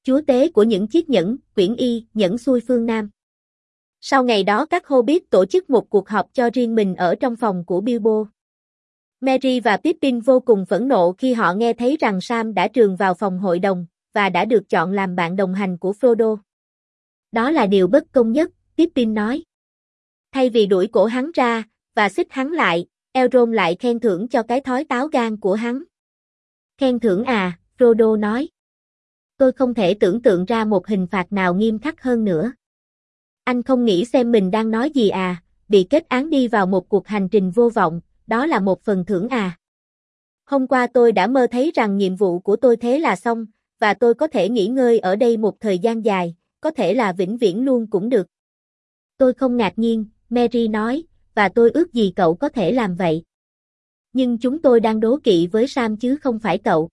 chúa tế của những chiếc nhẫn, quyển y, nhẫn xuôi phương Nam. Sau ngày đó các Hobbit tổ chức một cuộc họp cho riêng mình ở trong phòng của Bilbo. Merry và Pippin vô cùng phẫn nộ khi họ nghe thấy rằng Sam đã trườn vào phòng hội đồng, và đã được chọn làm bạn đồng hành của Frodo. Đó là điều bất công nhất, Pippin nói. Thay vì đuổi cổ hắn ra, và xích hắn lại, Elrond lại khen thưởng cho cái thói táo gan của hắn. Khen thưởng à, Frodo nói. Tôi không thể tưởng tượng ra một hình phạt nào nghiêm khắc hơn nữa. Anh không nghĩ xem mình đang nói gì à, bị kết án đi vào một cuộc hành trình vô vọng, đó là một phần thưởng à. Hôm qua tôi đã mơ thấy rằng nhiệm vụ của tôi thế là xong, và tôi có thể nghỉ ngơi ở đây một thời gian dài, có thể là vĩnh viễn luôn cũng được. Tôi không ngạc nhiên, Merry nói, và tôi ước gì cậu có thể làm vậy. Nhưng chúng tôi đang đố kỵ với Sam chứ không phải cậu.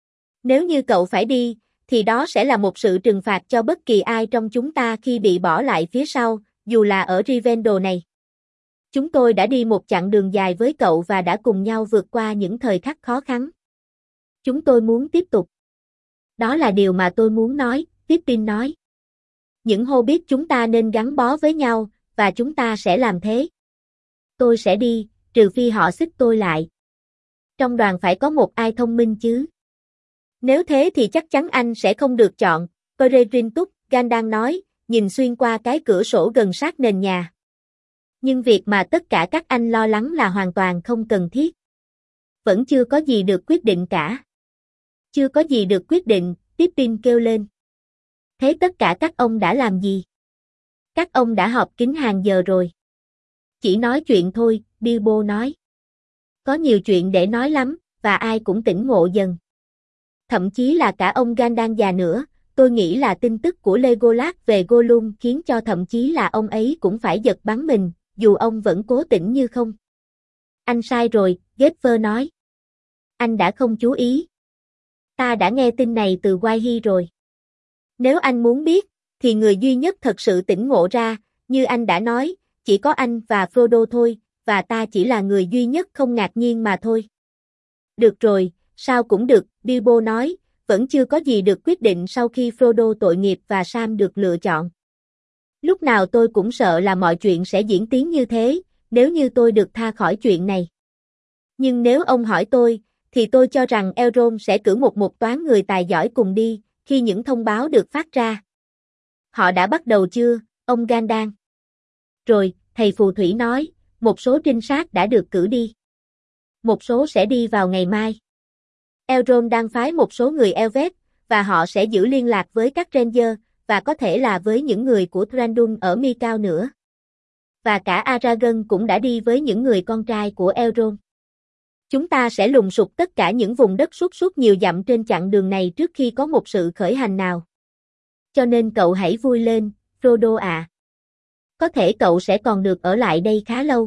Nếu như cậu phải đi, thì đó sẽ là một sự trừng phạt cho bất kỳ ai trong chúng ta khi bị bỏ lại phía sau, dù là ở Rivendell này. Chúng tôi đã đi một chặng đường dài với cậu và đã cùng nhau vượt qua những thời khắc khó khăn. Chúng tôi muốn tiếp tục. Đó là điều mà tôi muốn nói, Pippin nói. Những Hobbit chúng ta nên gắn bó với nhau, và chúng ta sẽ làm thế. Tôi sẽ đi, trừ phi họ xích tôi lại. Trong đoàn phải có một ai thông minh chứ. Nếu thế thì chắc chắn anh sẽ không được chọn, Peregrine Túc, Gandalf nói, nhìn xuyên qua cái cửa sổ gần sát nền nhà. Nhưng việc mà tất cả các anh lo lắng là hoàn toàn không cần thiết. Vẫn chưa có gì được quyết định cả. Chưa có gì được quyết định, Pippin kêu lên. Thế tất cả các ông đã làm gì? Các ông đã họp kín hàng giờ rồi. Chỉ nói chuyện thôi, Bilbo nói. Có nhiều chuyện để nói lắm, và ai cũng tỉnh ngộ dần. Thậm chí là cả ông Gandalf già nữa, tôi nghĩ là tin tức của Legolas về Gollum khiến cho thậm chí là ông ấy cũng phải giật bắn mình, dù ông vẫn cố tỉnh như không. Anh sai rồi, Gefffer nói. Anh đã không chú ý. Ta đã nghe tin này từ Wyhe rồi. Nếu anh muốn biết, thì người duy nhất thật sự tỉnh ngộ ra, như anh đã nói, chỉ có anh và Frodo thôi, và ta chỉ là người duy nhất không ngạc nhiên mà thôi. Được rồi, sao cũng được, Bilbo nói, vẫn chưa có gì được quyết định sau khi Frodo tội nghiệp và Sam được lựa chọn. Lúc nào tôi cũng sợ là mọi chuyện sẽ diễn tiến như thế, nếu như tôi được tha khỏi chuyện này. Nhưng nếu ông hỏi tôi, thì tôi cho rằng Elrond sẽ cử một toán người tài giỏi cùng đi, khi những thông báo được phát ra. Họ đã bắt đầu chưa, ông Gandalf? Rồi, thầy phù thủy nói, một số trinh sát đã được cử đi. Một số sẽ đi vào ngày mai. Elrond đang phái một số người Elvet, và họ sẽ giữ liên lạc với các Ranger, và có thể là với những người của Thranduil ở Mi Cao nữa. Và cả Aragorn cũng đã đi với những người con trai của Elrond. Chúng ta sẽ lùng sục tất cả những vùng đất suốt nhiều dặm trên chặng đường này trước khi có một sự khởi hành nào. Cho nên cậu hãy vui lên, Frodo ạ. Có thể cậu sẽ còn được ở lại đây khá lâu.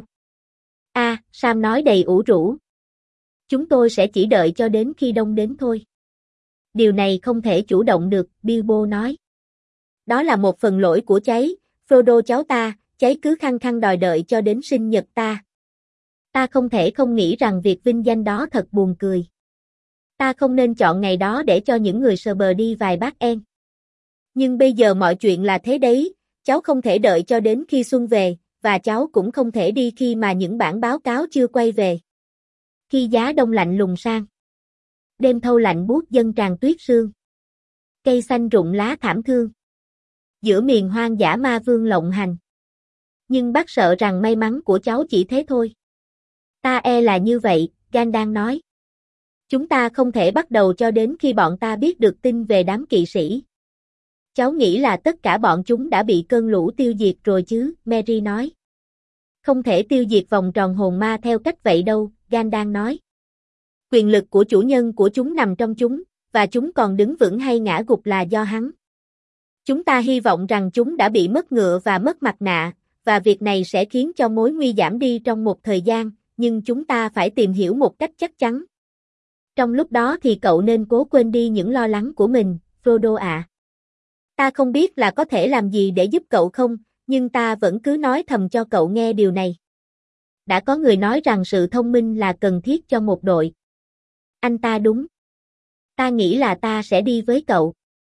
Sam nói đầy ủ rũ. Chúng tôi sẽ chỉ đợi cho đến khi đông đến thôi. Điều này không thể chủ động được, Bilbo nói. Đó là một phần lỗi của cháy, Frodo cháu ta, cháy cứ khăng khăng đòi đợi cho đến sinh nhật ta. Ta không thể không nghĩ rằng việc vinh danh đó thật buồn cười. Ta không nên chọn ngày đó để cho những người sờ bờ đi vài bát en. Nhưng bây giờ mọi chuyện là thế đấy, cháu không thể đợi cho đến khi xuân về, và cháu cũng không thể đi khi mà những bản báo cáo chưa quay về. Khi giá đông lạnh lùng sang. Đêm thâu lạnh buốt dâng tràn tuyết sương. Cây xanh rụng lá thảm thương. Giữa miền hoang dã ma vương lộng hành. Nhưng bác sợ rằng may mắn của cháu chỉ thế thôi. Ta e là như vậy, Gandalf nói. Chúng ta không thể bắt đầu cho đến khi bọn ta biết được tin về đám kỵ sĩ. Cháu nghĩ là tất cả bọn chúng đã bị cơn lũ tiêu diệt rồi chứ, Merry nói. Không thể tiêu diệt vòng tròn hồn ma theo cách vậy đâu, Gandalf nói. Quyền lực của chủ nhân của chúng nằm trong chúng, và chúng còn đứng vững hay ngã gục là do hắn. Chúng ta hy vọng rằng chúng đã bị mất ngựa và mất mặt nạ, và việc này sẽ khiến cho mối nguy giảm đi trong một thời gian, nhưng chúng ta phải tìm hiểu một cách chắc chắn. Trong lúc đó thì cậu nên cố quên đi những lo lắng của mình, Frodo ạ. Ta không biết là có thể làm gì để giúp cậu không, nhưng ta vẫn cứ nói thầm cho cậu nghe điều này. Đã có người nói rằng sự thông minh là cần thiết cho một đội. Anh ta đúng. Ta nghĩ là ta sẽ đi với cậu.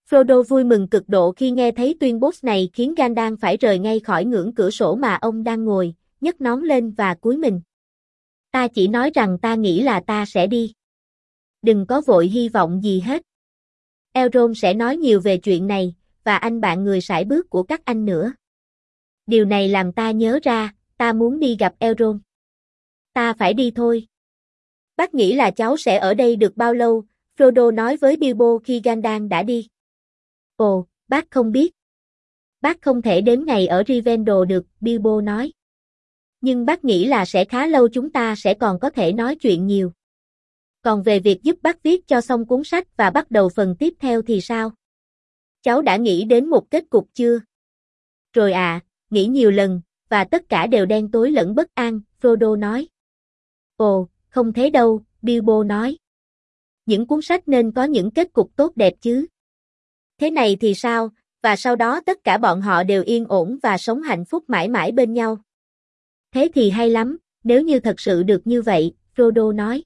Frodo vui mừng cực độ khi nghe thấy tuyên bố này khiến Gandalf phải rời ngay khỏi ngưỡng cửa sổ mà ông đang ngồi, nhấc nón lên và cúi mình. Ta chỉ nói rằng ta nghĩ là ta sẽ đi. Đừng có vội hy vọng gì hết. Elrond sẽ nói nhiều về chuyện này, và anh bạn người sải bước của các anh nữa. Điều này làm ta nhớ ra, ta muốn đi gặp Elrond. Ta phải đi thôi. Bác nghĩ là cháu sẽ ở đây được bao lâu? Frodo nói với Bilbo khi Gandalf đã đi. Ồ, bác không biết. Bác không thể đếm ngày ở Rivendell được, Bilbo nói. Nhưng bác nghĩ là sẽ khá lâu, chúng ta sẽ còn có thể nói chuyện nhiều. Còn về việc giúp bác viết cho xong cuốn sách và bắt đầu phần tiếp theo thì sao? Cháu đã nghĩ đến một kết cục chưa? Rồi à, nghĩ nhiều lần, và tất cả đều đen tối lẫn bất an, Frodo nói. Ồ, không thế đâu, Bilbo nói. Những cuốn sách nên có những kết cục tốt đẹp chứ. Thế này thì sao, và sau đó tất cả bọn họ đều yên ổn và sống hạnh phúc mãi mãi bên nhau. Thế thì hay lắm, nếu như thật sự được như vậy, Frodo nói.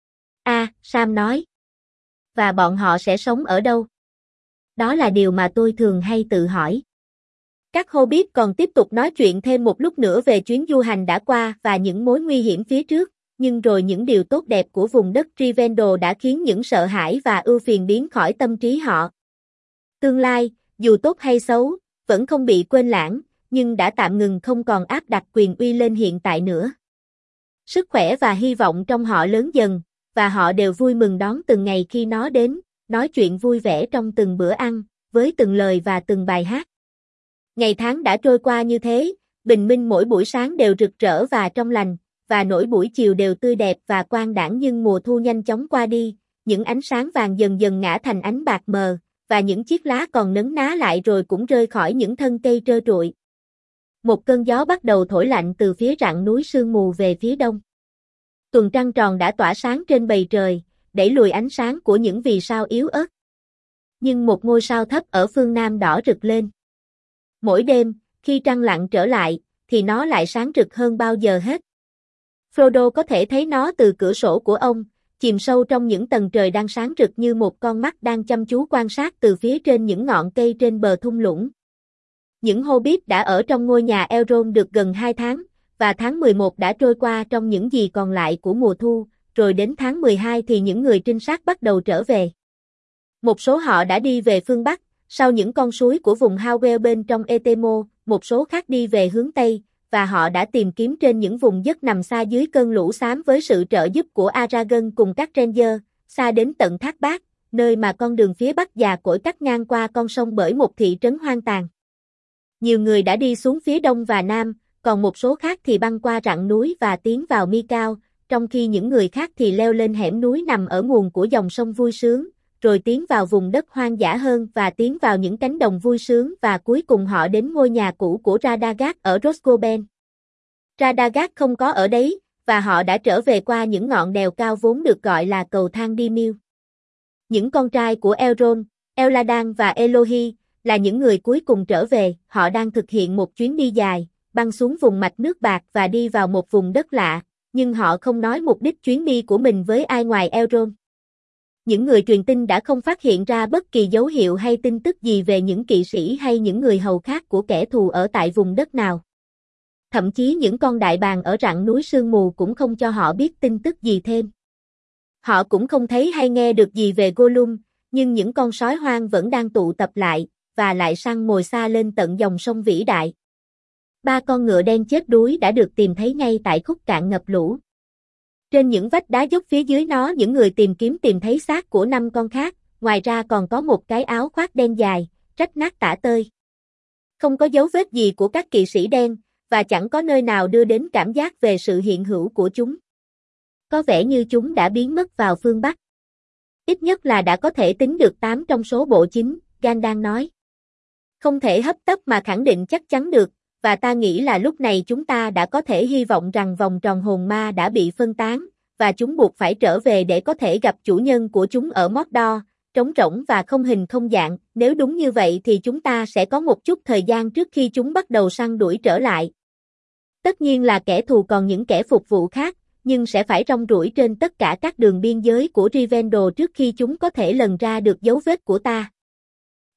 Sam nói. Và bọn họ sẽ sống ở đâu? Đó là điều mà tôi thường hay tự hỏi. Các Hobbit còn tiếp tục nói chuyện thêm một lúc nữa về chuyến du hành đã qua và những mối nguy hiểm phía trước, nhưng rồi những điều tốt đẹp của vùng đất Rivendell đã khiến những sợ hãi và ưu phiền biến khỏi tâm trí họ. Tương lai, dù tốt hay xấu, vẫn không bị quên lãng, nhưng đã tạm ngừng, không còn áp đặt quyền uy lên hiện tại nữa. Sức khỏe và hy vọng trong họ lớn dần, và họ đều vui mừng đón từng ngày khi nó đến, nói chuyện vui vẻ trong từng bữa ăn, với từng lời và từng bài hát. Ngày tháng đã trôi qua như thế, bình minh mỗi buổi sáng đều rực rỡ và trong lành, và mỗi buổi chiều đều tươi đẹp và quang đãng, nhưng mùa thu nhanh chóng qua đi, những ánh sáng vàng dần dần ngã thành ánh bạc mờ, và những chiếc lá còn nấn ná lại rồi cũng rơi khỏi những thân cây trơ trụi. Một cơn gió bắt đầu thổi lạnh từ phía rặng núi sương mù về phía đông. Tuần trăng tròn đã tỏa sáng trên bầu trời, đẩy lùi ánh sáng của những vì sao yếu ớt. Nhưng một ngôi sao thấp ở phương Nam đỏ rực lên. Mỗi đêm, khi trăng lặn trở lại, thì nó lại sáng rực hơn bao giờ hết. Frodo có thể thấy nó từ cửa sổ của ông, chìm sâu trong những tầng trời đang sáng rực như một con mắt đang chăm chú quan sát từ phía trên những ngọn cây trên bờ thung lũng. Những Hobbit đã ở trong ngôi nhà Elrond được gần 2 tháng, và tháng 11 đã trôi qua trong những gì còn lại của mùa thu, rồi đến tháng 12 thì những người trinh sát bắt đầu trở về. Một số họ đã đi về phương Bắc, sau những con suối của vùng Howell bên trong Etemo, một số khác đi về hướng Tây, và họ đã tìm kiếm trên những vùng dốc nằm xa dưới cơn lũ xám với sự trợ giúp của Aragorn cùng các Ranger, xa đến tận Thác Bát, nơi mà con đường phía Bắc già cỗi cắt ngang qua con sông bởi một thị trấn hoang tàn. Nhiều người đã đi xuống phía Đông và Nam, còn một số khác thì băng qua rặng núi và tiến vào mi cao, trong khi những người khác thì leo lên hẻm núi nằm ở nguồn của dòng sông vui sướng, rồi tiến vào vùng đất hoang dã hơn và tiến vào những cánh đồng vui sướng, và cuối cùng họ đến ngôi nhà cũ của Radagast ở Roscoben. Radagast không có ở đấy, và họ đã trở về qua những ngọn đèo cao vốn được gọi là cầu thang đi Mill. Những con trai của Elrond, Eladan và Elohi là những người cuối cùng trở về, họ đang thực hiện một chuyến đi dài, băng xuống vùng mạch nước bạc và đi vào một vùng đất lạ, nhưng họ không nói mục đích chuyến đi của mình với ai ngoài Elrond. Những người truyền tin đã không phát hiện ra bất kỳ dấu hiệu hay tin tức gì về những kỵ sĩ hay những người hầu khác của kẻ thù ở tại vùng đất nào. Thậm chí những con đại bàng ở rặng núi sương mù cũng không cho họ biết tin tức gì thêm. Họ cũng không thấy hay nghe được gì về Gollum, nhưng những con sói hoang vẫn đang tụ tập lại, và lại săn mồi xa lên tận dòng sông vĩ đại. 3 con ngựa đen chết đuối đã được tìm thấy ngay tại khúc cạn ngập lũ. Trên những vách đá dốc phía dưới nó, những người tìm kiếm tìm thấy xác của 5 con khác, ngoài ra còn có một cái áo khoác đen dài, rách nát tả tơi. Không có dấu vết gì của các kỵ sĩ đen, và chẳng có nơi nào đưa đến cảm giác về sự hiện hữu của chúng. Có vẻ như chúng đã biến mất vào phương Bắc. Ít nhất là đã có thể tính được 8 trong số bộ chính, Gandalf nói. Không thể hấp tấp mà khẳng định chắc chắn được, và ta nghĩ là lúc này chúng ta đã có thể hy vọng rằng vòng tròn hồn ma đã bị phân tán, và chúng buộc phải trở về để có thể gặp chủ nhân của chúng ở Mordor, trống rỗng và không hình không dạng. Nếu đúng như vậy thì chúng ta sẽ có một chút thời gian trước khi chúng bắt đầu săn đuổi trở lại. Tất nhiên là kẻ thù còn những kẻ phục vụ khác, nhưng sẽ phải rong ruổi trên tất cả các đường biên giới của Rivendell trước khi chúng có thể lần ra được dấu vết của ta.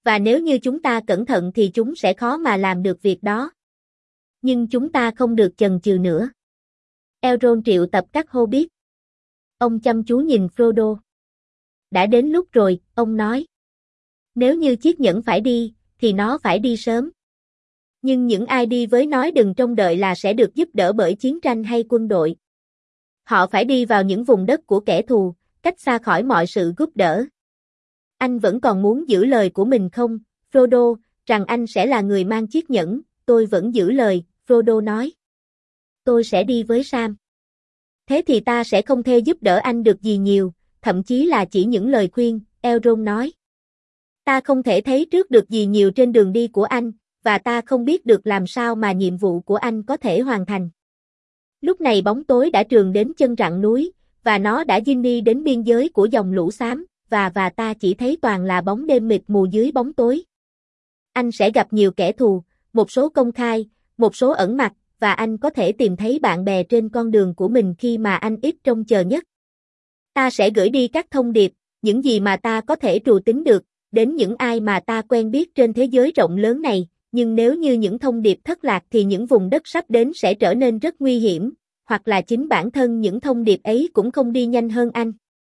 Và nếu như chúng ta cẩn thận thì chúng sẽ khó mà làm được việc đó. Nhưng chúng ta không được chần chừ nữa. Elrond triệu tập các Hobbit. Ông chăm chú nhìn Frodo. Đã đến lúc rồi, ông nói. Nếu như chiếc nhẫn phải đi, thì nó phải đi sớm. Nhưng những ai đi với nó đừng trông đợi là sẽ được giúp đỡ bởi chiến tranh hay quân đội. Họ phải đi vào những vùng đất của kẻ thù, cách xa khỏi mọi sự giúp đỡ. Anh vẫn còn muốn giữ lời của mình không, Frodo, rằng anh sẽ là người mang chiếc nhẫn, tôi vẫn giữ lời, Frodo nói. Tôi sẽ đi với Sam. Thế thì ta sẽ không thể giúp đỡ anh được gì nhiều, thậm chí là chỉ những lời khuyên, Elrond nói. Ta không thể thấy trước được gì nhiều trên đường đi của anh, và ta không biết được làm sao mà nhiệm vụ của anh có thể hoàn thành. Lúc này bóng tối đã trườn đến chân rặng núi, và nó đã Ginny đến biên giới của dòng lũ xám, và ta chỉ thấy toàn là bóng đêm mịt mù dưới bóng tối. Anh sẽ gặp nhiều kẻ thù, một số công khai, một số ẩn mặt, và anh có thể tìm thấy bạn bè trên con đường của mình khi mà anh ít trông chờ nhất. Ta sẽ gửi đi các thông điệp, những gì mà ta có thể trù tính được, đến những ai mà ta quen biết trên thế giới rộng lớn này, nhưng nếu như những thông điệp thất lạc thì những vùng đất sắp đến sẽ trở nên rất nguy hiểm, hoặc là chính bản thân những thông điệp ấy cũng không đi nhanh hơn anh.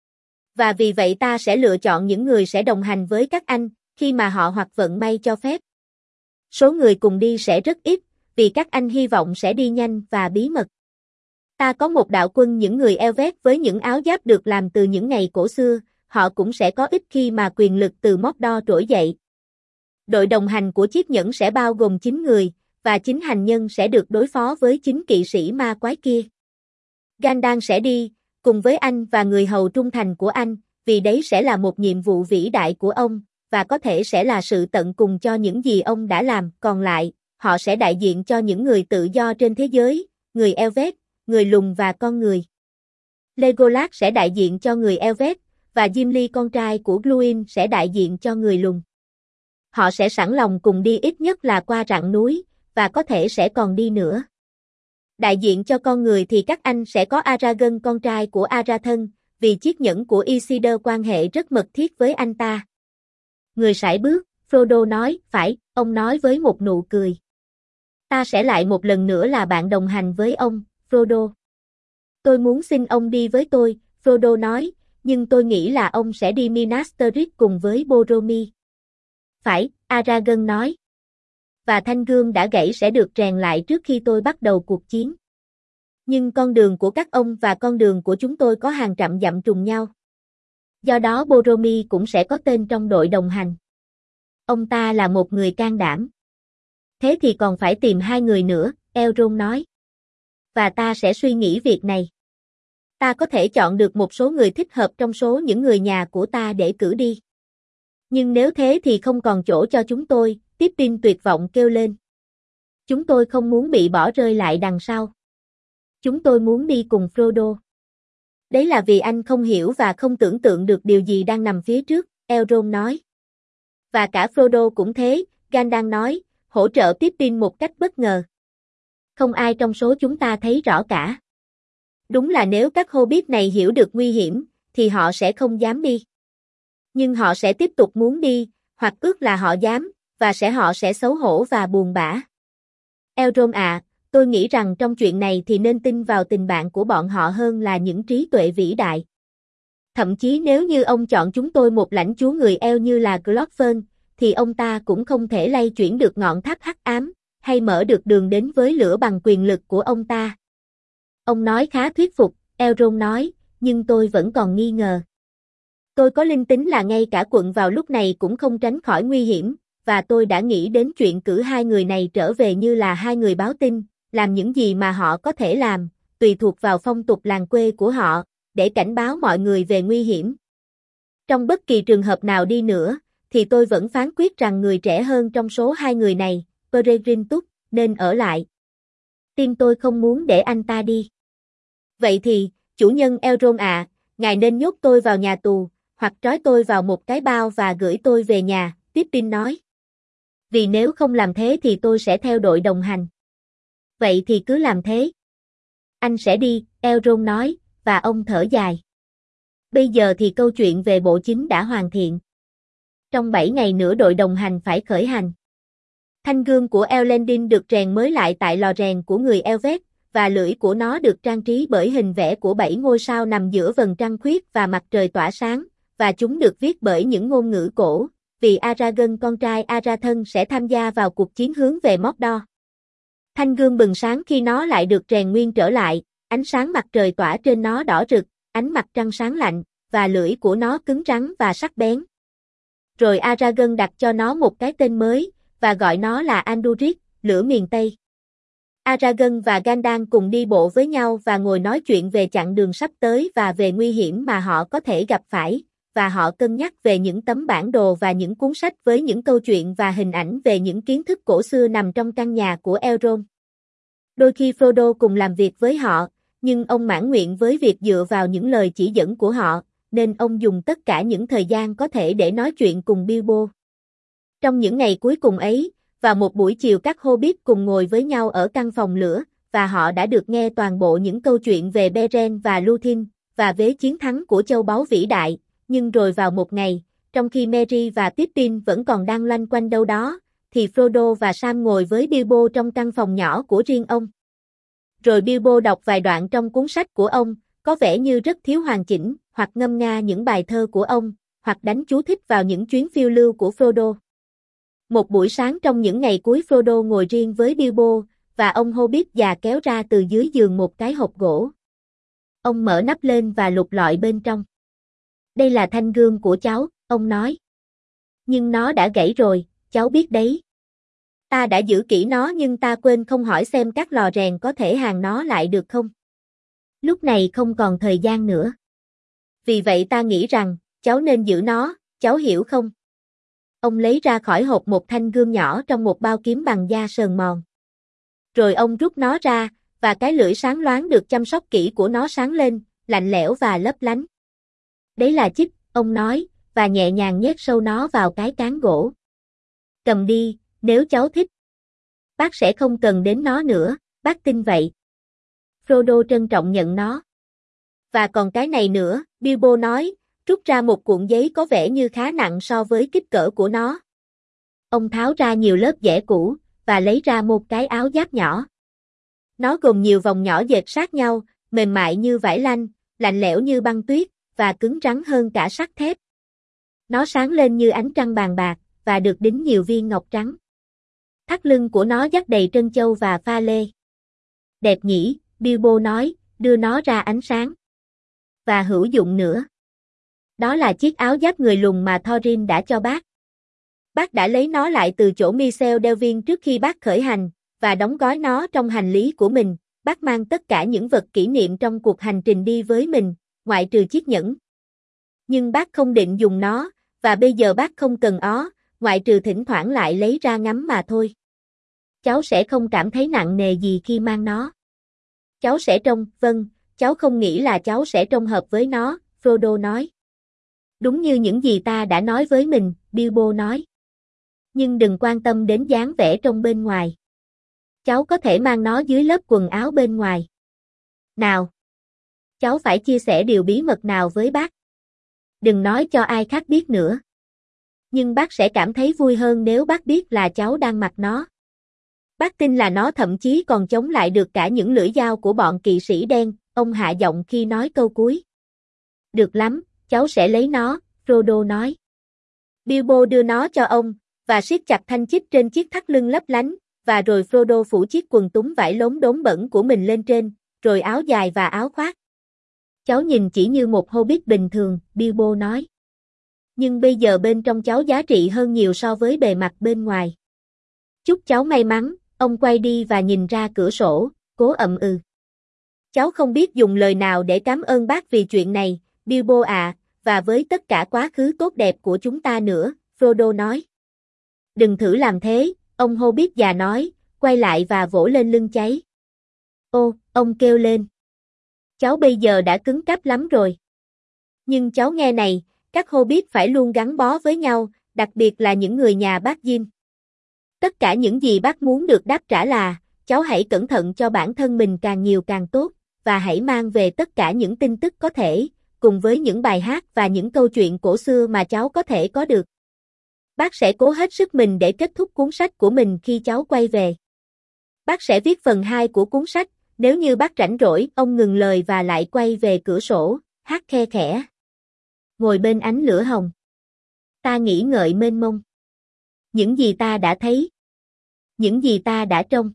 Và vì vậy ta sẽ lựa chọn những người sẽ đồng hành với các anh, khi mà họ hoặc vận may cho phép. Số người cùng đi sẽ rất ít, vì các anh hy vọng sẽ đi nhanh và bí mật. Ta có một đạo quân những người Elvet với những áo giáp được làm từ những ngày cổ xưa, họ cũng sẽ có ít khi mà quyền lực từ Mordor trỗi dậy. Đội đồng hành của chiếc nhẫn sẽ bao gồm 9 người, và 9 hành nhân sẽ được đối phó với 9 kỵ sĩ ma quái kia. Gandalf sẽ đi, cùng với anh và người hầu trung thành của anh, vì đấy sẽ là một nhiệm vụ vĩ đại của ông, và có thể sẽ là sự tận cùng cho những gì ông đã làm. Còn lại, họ sẽ đại diện cho những người tự do trên thế giới, người Elvet, người lùn và con người. Legolas sẽ đại diện cho người Elvet, và Gimli con trai của Gluin sẽ đại diện cho người lùn. Họ sẽ sẵn lòng cùng đi ít nhất là qua rặng núi, và có thể sẽ còn đi nữa. Đại diện cho con người thì các anh sẽ có Aragorn con trai của Arathorn, vì chiếc nhẫn của Isildur quan hệ rất mật thiết với anh ta. Người sải bước, Frodo nói, phải, ông nói với một nụ cười. Ta sẽ lại một lần nữa là bạn đồng hành với ông, Frodo. Tôi muốn xin ông đi với tôi, Frodo nói, nhưng tôi nghĩ là ông sẽ đi Minas Tirith cùng với Boromir. Phải, Aragorn nói. Và thanh gươm đã gãy sẽ được rèn lại trước khi tôi bắt đầu cuộc chiến. Nhưng con đường của các ông và con đường của chúng tôi có hàng trăm dặm trùng nhau. Do đó Boromir cũng sẽ có tên trong đội đồng hành. Ông ta là một người can đảm. Thế thì còn phải tìm 2 người nữa, Elrond nói. Và ta sẽ suy nghĩ việc này. Ta có thể chọn được một số người thích hợp trong số những người nhà của ta để cử đi. Nhưng nếu thế thì không còn chỗ cho chúng tôi, Pippin tuyệt vọng kêu lên. Chúng tôi không muốn bị bỏ rơi lại đằng sau. Chúng tôi muốn đi cùng Frodo. Đấy là vì anh không hiểu và không tưởng tượng được điều gì đang nằm phía trước, Elrond nói. Và cả Frodo cũng thế, Gandalf nói, hỗ trợ Pippin một cách bất ngờ. Không ai trong số chúng ta thấy rõ cả. Đúng là nếu các Hobbit này hiểu được nguy hiểm, thì họ sẽ không dám đi. Nhưng họ sẽ tiếp tục muốn đi, hoặc ước là họ dám, và họ sẽ xấu hổ và buồn bã. Elrond à, tôi nghĩ rằng trong chuyện này thì nên tin vào tình bạn của bọn họ hơn là những trí tuệ vĩ đại. Thậm chí nếu như ông chọn chúng tôi một lãnh chúa người El như là Glorfin, thì ông ta cũng không thể lay chuyển được ngọn tháp hắc ám, hay mở được đường đến với lửa bằng quyền lực của ông ta. Ông nói khá thuyết phục, Elrond nói, nhưng tôi vẫn còn nghi ngờ. Tôi có linh tính là ngay cả quận vào lúc này cũng không tránh khỏi nguy hiểm, và tôi đã nghĩ đến chuyện cử 2 người này trở về như là 2 người báo tin, làm những gì mà họ có thể làm, tùy thuộc vào phong tục làng quê của họ, để cảnh báo mọi người về nguy hiểm. Trong bất kỳ trường hợp nào đi nữa, thì tôi vẫn phán quyết rằng người trẻ hơn trong số 2 người này, Peregrine Took, nên ở lại. Tim tôi không muốn để anh ta đi. Vậy thì, chủ nhân Elrond ạ, ngài nên nhốt tôi vào nhà tù, hoặc trói tôi vào một cái bao và gửi tôi về nhà, Pippin nói. Vì nếu không làm thế thì tôi sẽ theo đội đồng hành. Vậy thì cứ làm thế. Anh sẽ đi, Elrond nói, và ông thở dài. Bây giờ thì câu chuyện về bộ chính đã hoàn thiện. Trong 7 ngày nữa đội đồng hành phải khởi hành. Thanh gươm của Elendil được rèn mới lại tại lò rèn của người Elvet, và lưỡi của nó được trang trí bởi hình vẽ của 7 ngôi sao nằm giữa vầng trăng khuyết và mặt trời tỏa sáng, và chúng được viết bởi những ngôn ngữ cổ, vì Aragorn con trai Arathon sẽ tham gia vào cuộc chiến hướng về Mordor. Thanh gươm bừng sáng khi nó lại được rèn nguyên trở lại, ánh sáng mặt trời tỏa trên nó đỏ rực, ánh mặt trăng sáng lạnh, và lưỡi của nó cứng rắn và sắc bén. Rồi Aragorn đặt cho nó một cái tên mới, và gọi nó là Andúril, lửa miền Tây. Aragorn và Gandalf cùng đi bộ với nhau và ngồi nói chuyện về chặng đường sắp tới và về nguy hiểm mà họ có thể gặp phải, và họ cân nhắc về những tấm bản đồ và những cuốn sách với những câu chuyện và hình ảnh về những kiến thức cổ xưa nằm trong căn nhà của Elrond. Đôi khi Frodo cùng làm việc với họ, nhưng ông mãn nguyện với việc dựa vào những lời chỉ dẫn của họ, nên ông dùng tất cả những thời gian có thể để nói chuyện cùng Bilbo. Trong những ngày cuối cùng ấy, vào một buổi chiều các Hobbit cùng ngồi với nhau ở căn phòng lửa, và họ đã được nghe toàn bộ những câu chuyện về Beren và Lúthien, và vế chiến thắng của châu báu vĩ đại, nhưng rồi vào một ngày, trong khi Merry và Pippin vẫn còn đang loanh quanh đâu đó, thì Frodo và Sam ngồi với Bilbo trong căn phòng nhỏ của riêng ông. Rồi Bilbo đọc vài đoạn trong cuốn sách của ông, có vẻ như rất thiếu hoàn chỉnh, hoặc ngâm nga những bài thơ của ông, hoặc đánh chú thích vào những chuyến phiêu lưu của Frodo. Một buổi sáng trong những ngày cuối Frodo ngồi riêng với Bilbo, và ông Hobbit già kéo ra từ dưới giường một cái hộp gỗ. Ông mở nắp lên và lục lọi bên trong. Đây là thanh gươm của cháu, ông nói. Nhưng nó đã gãy rồi, cháu biết đấy. Ta đã giữ kỹ nó nhưng ta quên không hỏi xem các lò rèn có thể hàn nó lại được không. Lúc này không còn thời gian nữa. Vì vậy ta nghĩ rằng, cháu nên giữ nó, cháu hiểu không? Ông lấy ra khỏi hộp một thanh gươm nhỏ trong một bao kiếm bằng da sờn mòn. Rồi ông rút nó ra, và cái lưỡi sáng loáng được chăm sóc kỹ của nó sáng lên, lạnh lẽo và lấp lánh. Đấy là chip, ông nói, và nhẹ nhàng nhét sâu nó vào cái cán gỗ. Cầm đi, nếu cháu thích. Bác sẽ không cần đến nó nữa, bác tin vậy. Frodo trân trọng nhận nó. Và còn cái này nữa, Bilbo nói, rút ra một cuộn giấy có vẻ như khá nặng so với kích cỡ của nó. Ông tháo ra nhiều lớp dẻ cũ, và lấy ra một cái áo giáp nhỏ. Nó gồm nhiều vòng nhỏ dệt sát nhau, mềm mại như vải lanh, lạnh lẽo như băng tuyết, và cứng rắn hơn cả sắt thép. Nó sáng lên như ánh trăng bàn bạc, và được đính nhiều viên ngọc trắng. Thắt lưng của nó dắt đầy trân châu và pha lê. Đẹp nhỉ, Bilbo nói, đưa nó ra ánh sáng. Và hữu dụng nữa. Đó là chiếc áo giáp người lùn mà Thorin đã cho bác. Bác đã lấy nó lại từ chỗ Michel Delvin trước khi bác khởi hành, và đóng gói nó trong hành lý của mình. Bác mang tất cả những vật kỷ niệm trong cuộc hành trình đi với mình, ngoại trừ chiếc nhẫn. Nhưng bác không định dùng nó, và bây giờ bác không cần nó, ngoại trừ thỉnh thoảng lại lấy ra ngắm mà thôi. Cháu sẽ không cảm thấy nặng nề gì khi mang nó. Cháu sẽ vâng, cháu không nghĩ là cháu sẽ hợp với nó, Frodo nói. Đúng như những gì ta đã nói với mình, Bilbo nói. Nhưng đừng quan tâm đến dáng vẻ trong bên ngoài. Cháu có thể mang nó dưới lớp quần áo bên ngoài. Nào! Cháu phải chia sẻ điều bí mật nào với bác. Đừng nói cho ai khác biết nữa. Nhưng bác sẽ cảm thấy vui hơn nếu bác biết là cháu đang mặc nó. Bác tin là nó thậm chí còn chống lại được cả những lưỡi dao của bọn kỵ sĩ đen, ông hạ giọng khi nói câu cuối. Được lắm, cháu sẽ lấy nó, Frodo nói. Bilbo đưa nó cho ông, và siết chặt thanh chích trên chiếc thắt lưng lấp lánh, và rồi Frodo phủ chiếc quần túng vải lốm đốm bẩn của mình lên trên, rồi áo dài và áo khoác. Cháu nhìn chỉ như một hobbit bình thường, Bilbo nói. Nhưng bây giờ bên trong cháu giá trị hơn nhiều so với bề mặt bên ngoài. Chúc cháu may mắn, ông quay đi và nhìn ra cửa sổ, cố ậm ừ. Cháu không biết dùng lời nào để cảm ơn bác vì chuyện này, Bilbo ạ, và với tất cả quá khứ tốt đẹp của chúng ta nữa, Frodo nói. Đừng thử làm thế, ông Hobbit già nói, quay lại và vỗ lên lưng cháy. Ô, ông kêu lên. Cháu bây giờ đã cứng cáp lắm rồi. Nhưng cháu nghe này, các Hobbit phải luôn gắn bó với nhau, đặc biệt là những người nhà bác Jim. Tất cả những gì bác muốn được đáp trả là, cháu hãy cẩn thận cho bản thân mình càng nhiều càng tốt, và hãy mang về tất cả những tin tức có thể, cùng với những bài hát và những câu chuyện cổ xưa mà cháu có thể có được. Bác sẽ cố hết sức mình để kết thúc cuốn sách của mình khi cháu quay về. Bác sẽ viết phần 2 của cuốn sách, nếu như bác rảnh rỗi. Ông ngừng lời và lại quay về cửa sổ, hát khe khẽ. Ngồi bên ánh lửa hồng. Ta nghĩ ngợi mênh mông. Những gì ta đã thấy. Những gì ta đã trông.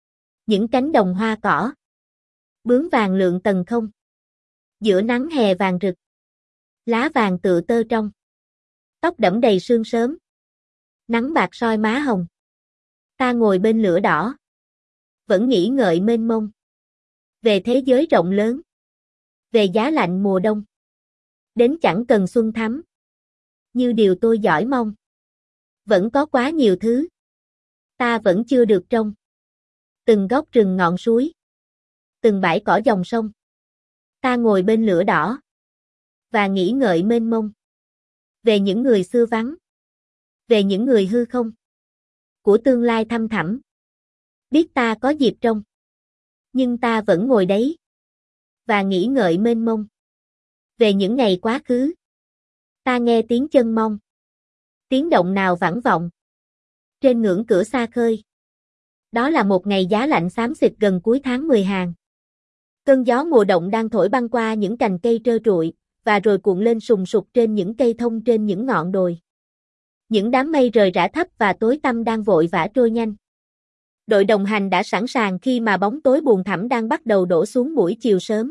Những cánh đồng hoa cỏ. Bướm vàng lượn tầng không. Giữa nắng hè vàng rực. Lá vàng tựa tơ trong. Tóc đẫm đầy sương sớm. Nắng bạc soi má hồng. Ta ngồi bên lửa đỏ. Vẫn nghĩ ngợi mênh mông. Về thế giới rộng lớn. Về giá lạnh mùa đông. Đến chẳng cần xuân thắm. Như điều tôi giỏi mong. Vẫn có quá nhiều thứ. Ta vẫn chưa được trông. Từng góc rừng ngọn suối. Từng bãi cỏ dòng sông. Ta ngồi bên lửa đỏ. Và nghĩ ngợi mênh mông. Về những người xưa vắng. Về những người hư không. Của tương lai thăm thẳm. Biết ta có dịp trông. Nhưng ta vẫn ngồi đấy. Và nghĩ ngợi mênh mông. Về những ngày quá khứ. Ta nghe tiếng chân mong. Tiếng động nào vẳng vọng. Trên ngưỡng cửa xa khơi. Đó là một ngày giá lạnh xám xịt gần cuối tháng 10 hàng. Cơn gió mùa đông đang thổi băng qua những cành cây trơ trụi, và rồi cuộn lên sùng sục trên những cây thông trên những ngọn đồi. Những đám mây rời rã thấp và tối tăm đang vội vã trôi nhanh. Đội đồng hành đã sẵn sàng khi mà bóng tối buồn thẳm đang bắt đầu đổ xuống buổi chiều sớm.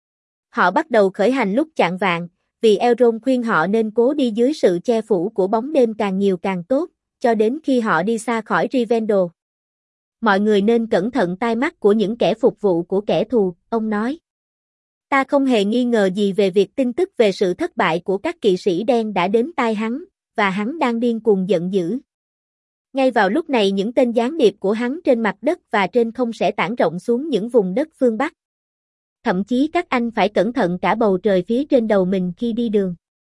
Họ bắt đầu khởi hành lúc chạng vạng, vì Elrond khuyên họ nên cố đi dưới sự che phủ của bóng đêm càng nhiều càng tốt, cho đến khi họ đi xa khỏi Rivendell. Mọi người nên cẩn thận tai mắt của những kẻ phục vụ của kẻ thù, ông nói. Ta không hề nghi ngờ gì về việc tin tức về sự thất bại của các kỵ sĩ đen đã đến tai hắn, và hắn đang điên cuồng giận dữ. Ngay vào lúc này những tên gián điệp của hắn trên mặt đất và trên không sẽ tản rộng xuống những vùng đất phương Bắc. Thậm chí các anh phải cẩn thận cả bầu trời phía trên đầu mình khi đi đường.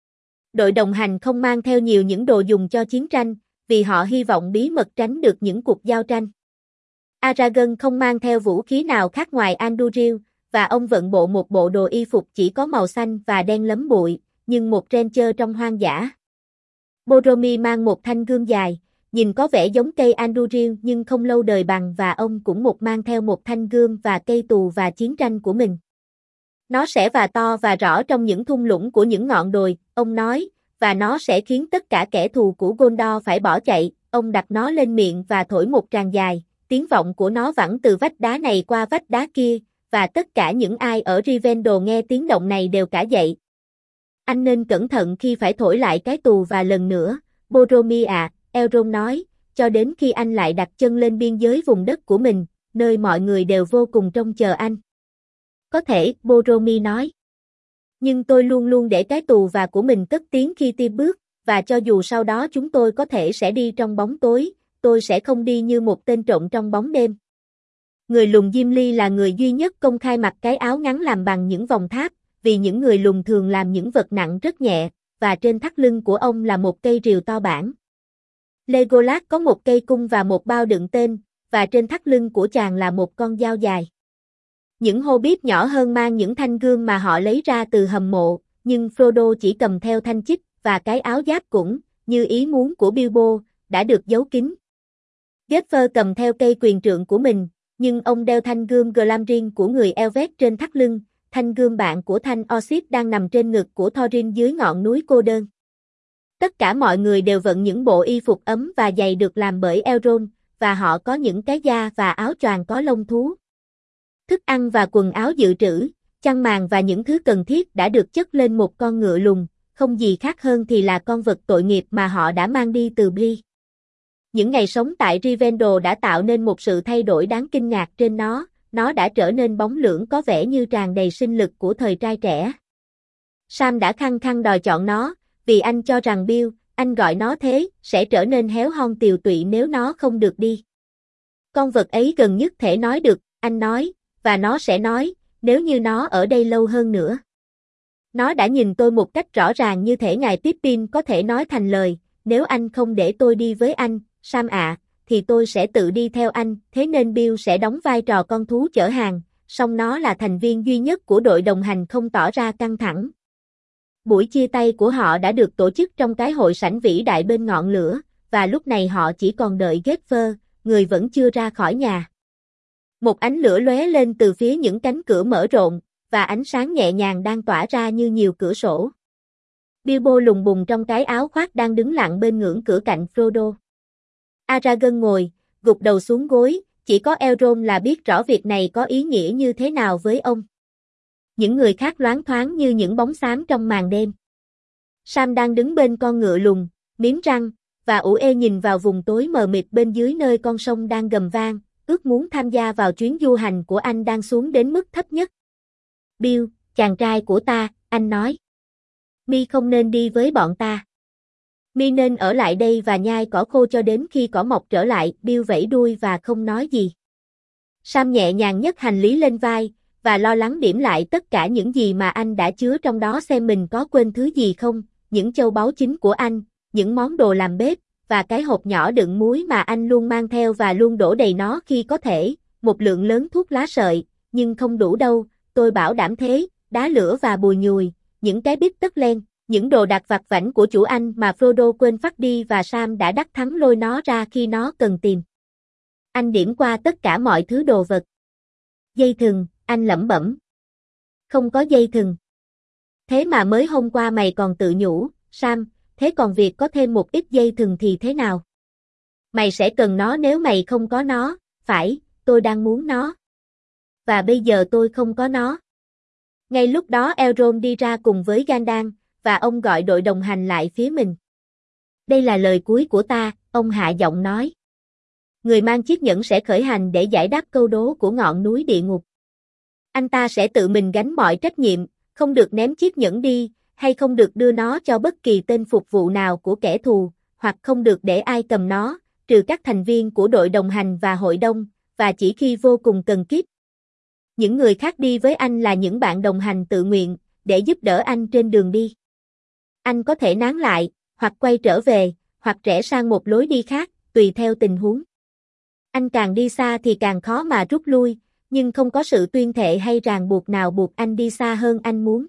Đội đồng hành không mang theo nhiều những đồ dùng cho chiến tranh, vì họ hy vọng bí mật tránh được những cuộc giao tranh. Aragorn không mang theo vũ khí nào khác ngoài Andúril, và ông vận bộ một bộ đồ y phục chỉ có màu xanh và đen lấm bụi, nhưng một ranger trong hoang dã. Boromir mang một thanh gươm dài, nhìn có vẻ giống cây Andúril nhưng không lâu đời bằng, và ông cũng mang theo một thanh gươm và cây tù và chiến tranh của mình. Nó sẽ và to và rõ trong những thung lũng của những ngọn đồi, ông nói, và nó sẽ khiến tất cả kẻ thù của Gondor phải bỏ chạy. Ông đặt nó lên miệng và thổi một tràng dài, tiếng vọng của nó vẳng từ vách đá này qua vách đá kia, và tất cả những ai ở Rivendell nghe tiếng động này đều cả dậy. Anh nên cẩn thận khi phải thổi lại cái tù và lần nữa, Boromir ạ, Elrond nói, cho đến khi anh lại đặt chân lên biên giới vùng đất của mình, nơi mọi người đều vô cùng trông chờ anh. Có thể, Boromir nói. Nhưng tôi luôn luôn để cái tù và của mình cất tiếng khi tiếp bước, và cho dù sau đó chúng tôi có thể sẽ đi trong bóng tối, tôi sẽ không đi như một tên trộm trong bóng đêm. Người lùn Gimli là người duy nhất công khai mặc cái áo ngắn làm bằng những vòng tháp, vì những người lùn thường làm những vật nặng rất nhẹ, và trên thắt lưng của ông là một cây rìu to bản. Legolas có một cây cung và một bao đựng tên, và trên thắt lưng của chàng là một con dao dài. Những Hobbit nhỏ hơn mang những thanh gươm mà họ lấy ra từ hầm mộ, nhưng Frodo chỉ cầm theo thanh chích, và cái áo giáp cũng, như ý muốn của Bilbo, đã được giấu kín. Gefffer cầm theo cây quyền trượng của mình, nhưng ông đeo thanh gươm Glamdring của người Elvet trên thắt lưng, thanh gươm bạn của thanh Orsith đang nằm trên ngực của Thorin dưới ngọn núi cô đơn. Tất cả mọi người đều vận những bộ y phục ấm và dày được làm bởi Elrond, và họ có những cái da và áo choàng có lông thú. Thức ăn và quần áo dự trữ, chăn màn và những thứ cần thiết đã được chất lên một con ngựa lùn, không gì khác hơn thì là con vật tội nghiệp mà họ đã mang đi từ Bree. Những ngày sống tại Rivendell đã tạo nên một sự thay đổi đáng kinh ngạc trên nó đã trở nên bóng lưỡng có vẻ như tràn đầy sinh lực của thời trai trẻ. Sam đã khăng khăng đòi chọn nó, vì anh cho rằng Bill, anh gọi nó thế, sẽ trở nên héo hon tiều tụy nếu nó không được đi. Con vật ấy gần nhất thể nói được, anh nói, và nó sẽ nói, nếu như nó ở đây lâu hơn nữa. Nó đã nhìn tôi một cách rõ ràng như thể ngài Pippin có thể nói thành lời, nếu anh không để tôi đi với anh, Sam ạ, thì tôi sẽ tự đi theo anh, thế nên Bill sẽ đóng vai trò con thú chở hàng, song nó là thành viên duy nhất của đội đồng hành không tỏ ra căng thẳng. Buổi chia tay của họ đã được tổ chức trong cái hội sảnh vĩ đại bên ngọn lửa, và lúc này họ chỉ còn đợi Gepher, người vẫn chưa ra khỏi nhà. Một ánh lửa lóe lên từ phía những cánh cửa mở rộng, và ánh sáng nhẹ nhàng đang tỏa ra như nhiều cửa sổ. Bilbo lùng bùng trong cái áo khoác đang đứng lặng bên ngưỡng cửa cạnh Frodo. Aragorn ngồi, gục đầu xuống gối, chỉ có Elrond là biết rõ việc này có ý nghĩa như thế nào với ông. Những người khác loáng thoáng như những bóng xám trong màn đêm. Sam đang đứng bên con ngựa lùn, miếm răng, và ủ ê nhìn vào vùng tối mờ mịt bên dưới nơi con sông đang gầm vang, ước muốn tham gia vào chuyến du hành của anh đang xuống đến mức thấp nhất. Bill, chàng trai của ta, anh nói. Mi không nên đi với bọn ta. Mi nên ở lại đây và nhai cỏ khô cho đến khi cỏ mọc trở lại. Bill vẫy đuôi và không nói gì. Sam nhẹ nhàng nhấc hành lý lên vai, và lo lắng điểm lại tất cả những gì mà anh đã chứa trong đó xem mình có quên thứ gì không, những châu báu chính của anh, những món đồ làm bếp, và cái hộp nhỏ đựng muối mà anh luôn mang theo và luôn đổ đầy nó khi có thể, một lượng lớn thuốc lá sợi, nhưng không đủ đâu, tôi bảo đảm thế, đá lửa và bùi nhùi, những cái bít tất len, những đồ đạc vặt vãnh của chủ anh mà Frodo quên vắt đi và Sam đã đắc thắng lôi nó ra khi nó cần tìm. Anh điểm qua tất cả mọi thứ đồ vật. Dây thừng, anh lẩm bẩm. Không có dây thừng. Thế mà mới hôm qua mày còn tự nhủ, Sam, thế còn việc có thêm một ít dây thừng thì thế nào? Mày sẽ cần nó nếu mày không có nó, phải, tôi đang muốn nó. Và bây giờ tôi không có nó. Ngay lúc đó Elrond đi ra cùng với Gandalf, và ông gọi đội đồng hành lại phía mình. Đây là lời cuối của ta, ông hạ giọng nói. Người mang chiếc nhẫn sẽ khởi hành để giải đáp câu đố của ngọn núi địa ngục. Anh ta sẽ tự mình gánh mọi trách nhiệm, không được ném chiếc nhẫn đi, hay không được đưa nó cho bất kỳ tên phục vụ nào của kẻ thù, hoặc không được để ai cầm nó, trừ các thành viên của đội đồng hành và hội đông, và chỉ khi vô cùng cần kíp. Những người khác đi với anh là những bạn đồng hành tự nguyện, để giúp đỡ anh trên đường đi. Anh có thể nán lại, hoặc quay trở về, hoặc rẽ sang một lối đi khác, tùy theo tình huống. Anh càng đi xa thì càng khó mà rút lui, nhưng không có sự tuyên thệ hay ràng buộc nào buộc anh đi xa hơn anh muốn.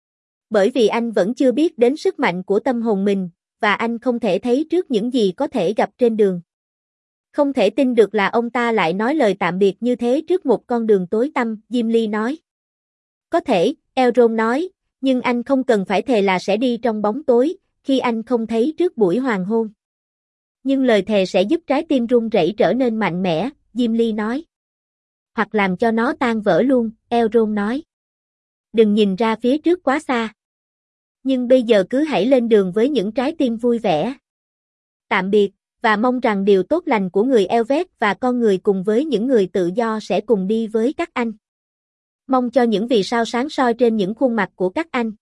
Bởi vì anh vẫn chưa biết đến sức mạnh của tâm hồn mình, và anh không thể thấy trước những gì có thể gặp trên đường. Không thể tin được là ông ta lại nói lời tạm biệt như thế trước một con đường tối tăm, Gimli nói. Có thể, Elrond nói, nhưng anh không cần phải thề là sẽ đi trong bóng tối, khi anh không thấy trước buổi hoàng hôn. Nhưng lời thề sẽ giúp trái tim run rẩy trở nên mạnh mẽ, Gimli nói. Hoặc làm cho nó tan vỡ luôn, Elrond nói. Đừng nhìn ra phía trước quá xa. Nhưng bây giờ cứ hãy lên đường với những trái tim vui vẻ. Tạm biệt, và mong rằng điều tốt lành của người Elvet và con người cùng với những người tự do sẽ cùng đi với các anh. Mong cho những vì sao sáng soi trên những khuôn mặt của các anh.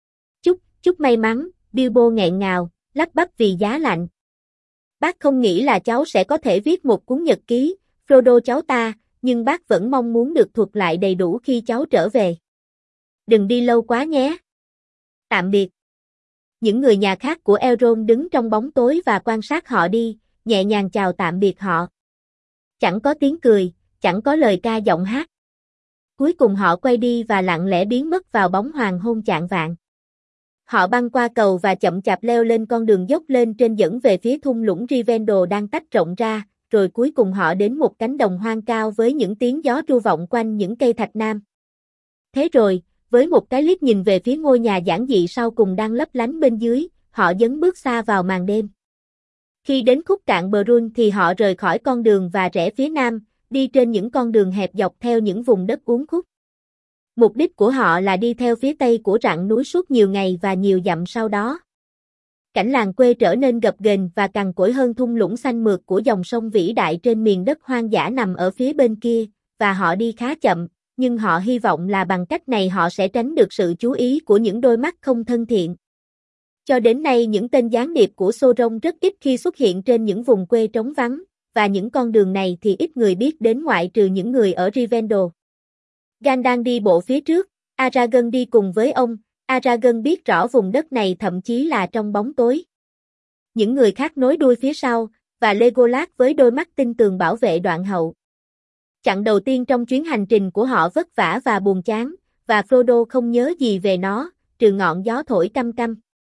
Chúc may mắn, Bilbo nghẹn ngào, lắp bắp vì giá lạnh. Bác không nghĩ là cháu sẽ có thể viết một cuốn nhật ký, Frodo cháu ta, nhưng bác vẫn mong muốn được thuật lại đầy đủ khi cháu trở về. Đừng đi lâu quá nhé. Tạm biệt. Những người nhà khác của Elrond đứng trong bóng tối và quan sát họ đi, nhẹ nhàng chào tạm biệt họ. Chẳng có tiếng cười, chẳng có lời ca giọng hát. Cuối cùng họ quay đi và lặng lẽ biến mất vào bóng hoàng hôn chạng vạng. Họ băng qua cầu và chậm chạp leo lên con đường dốc lên trên dẫn về phía thung lũng Rivendell đang tách rộng ra, rồi cuối cùng họ đến một cánh đồng hoang cao với những tiếng gió ru vọng quanh những cây thạch nam. Thế rồi, với một cái liếc nhìn về phía ngôi nhà giản dị sau cùng đang lấp lánh bên dưới, họ dấn bước xa vào màn đêm. Khi đến khúc cạn bờ Run thì họ rời khỏi con đường và rẽ phía nam, đi trên những con đường hẹp dọc theo những vùng đất uốn khúc. Mục đích của họ là đi theo phía tây của rặng núi suốt nhiều ngày và nhiều dặm sau đó. Cảnh làng quê trở nên gập ghềnh và cằn cỗi hơn thung lũng xanh mượt của dòng sông vĩ đại trên miền đất hoang dã nằm ở phía bên kia, và họ đi khá chậm, nhưng họ hy vọng là bằng cách này họ sẽ tránh được sự chú ý của những đôi mắt không thân thiện. Cho đến nay những tên gián điệp của Sauron rất ít khi xuất hiện trên những vùng quê trống vắng, và những con đường này thì ít người biết đến ngoại trừ những người ở Rivendell. Gandalf đi bộ phía trước, Aragorn đi cùng với ông, Aragorn biết rõ vùng đất này thậm chí là trong bóng tối. Những người khác nối đuôi phía sau, và Legolas với đôi mắt tinh tường bảo vệ đoạn hậu. Chặng đầu tiên trong chuyến hành trình của họ vất vả và buồn chán, và Frodo không nhớ gì về nó, trừ ngọn gió thổi căm căm.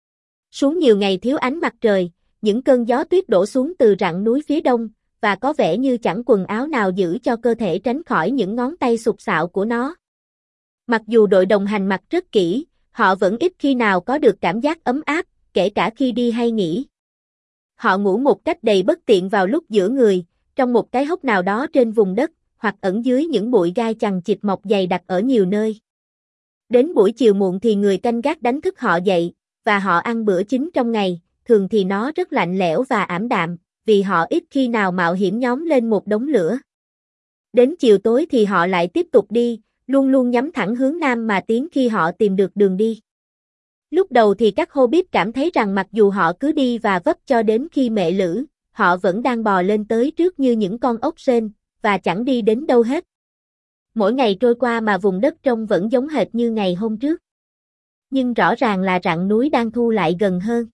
Xuống nhiều ngày thiếu ánh mặt trời, những cơn gió tuyết đổ xuống từ rặng núi phía đông, và có vẻ như chẳng quần áo nào giữ cho cơ thể tránh khỏi những ngón tay sục sạo của nó. Mặc dù đội đồng hành mặc rất kỹ, họ vẫn ít khi nào có được cảm giác ấm áp, kể cả khi đi hay nghỉ. Họ ngủ một cách đầy bất tiện vào lúc giữa người, trong một cái hốc nào đó trên vùng đất, hoặc ẩn dưới những bụi gai chằng chịt mọc dày đặc ở nhiều nơi. Đến buổi chiều muộn thì người canh gác đánh thức họ dậy, và họ ăn bữa chính trong ngày, thường thì nó rất lạnh lẽo và ảm đạm, vì họ ít khi nào mạo hiểm nhóm lên một đống lửa. Đến chiều tối thì họ lại tiếp tục đi, luôn luôn nhắm thẳng hướng nam mà tiến khi họ tìm được đường đi. Lúc đầu thì các Hobbit cảm thấy rằng mặc dù họ cứ đi và vấp cho đến khi mệ lử, họ vẫn đang bò lên tới trước như những con ốc sên, và chẳng đi đến đâu hết. Mỗi ngày trôi qua mà vùng đất trông vẫn giống hệt như ngày hôm trước. Nhưng rõ ràng là rặng núi đang thu lại gần hơn.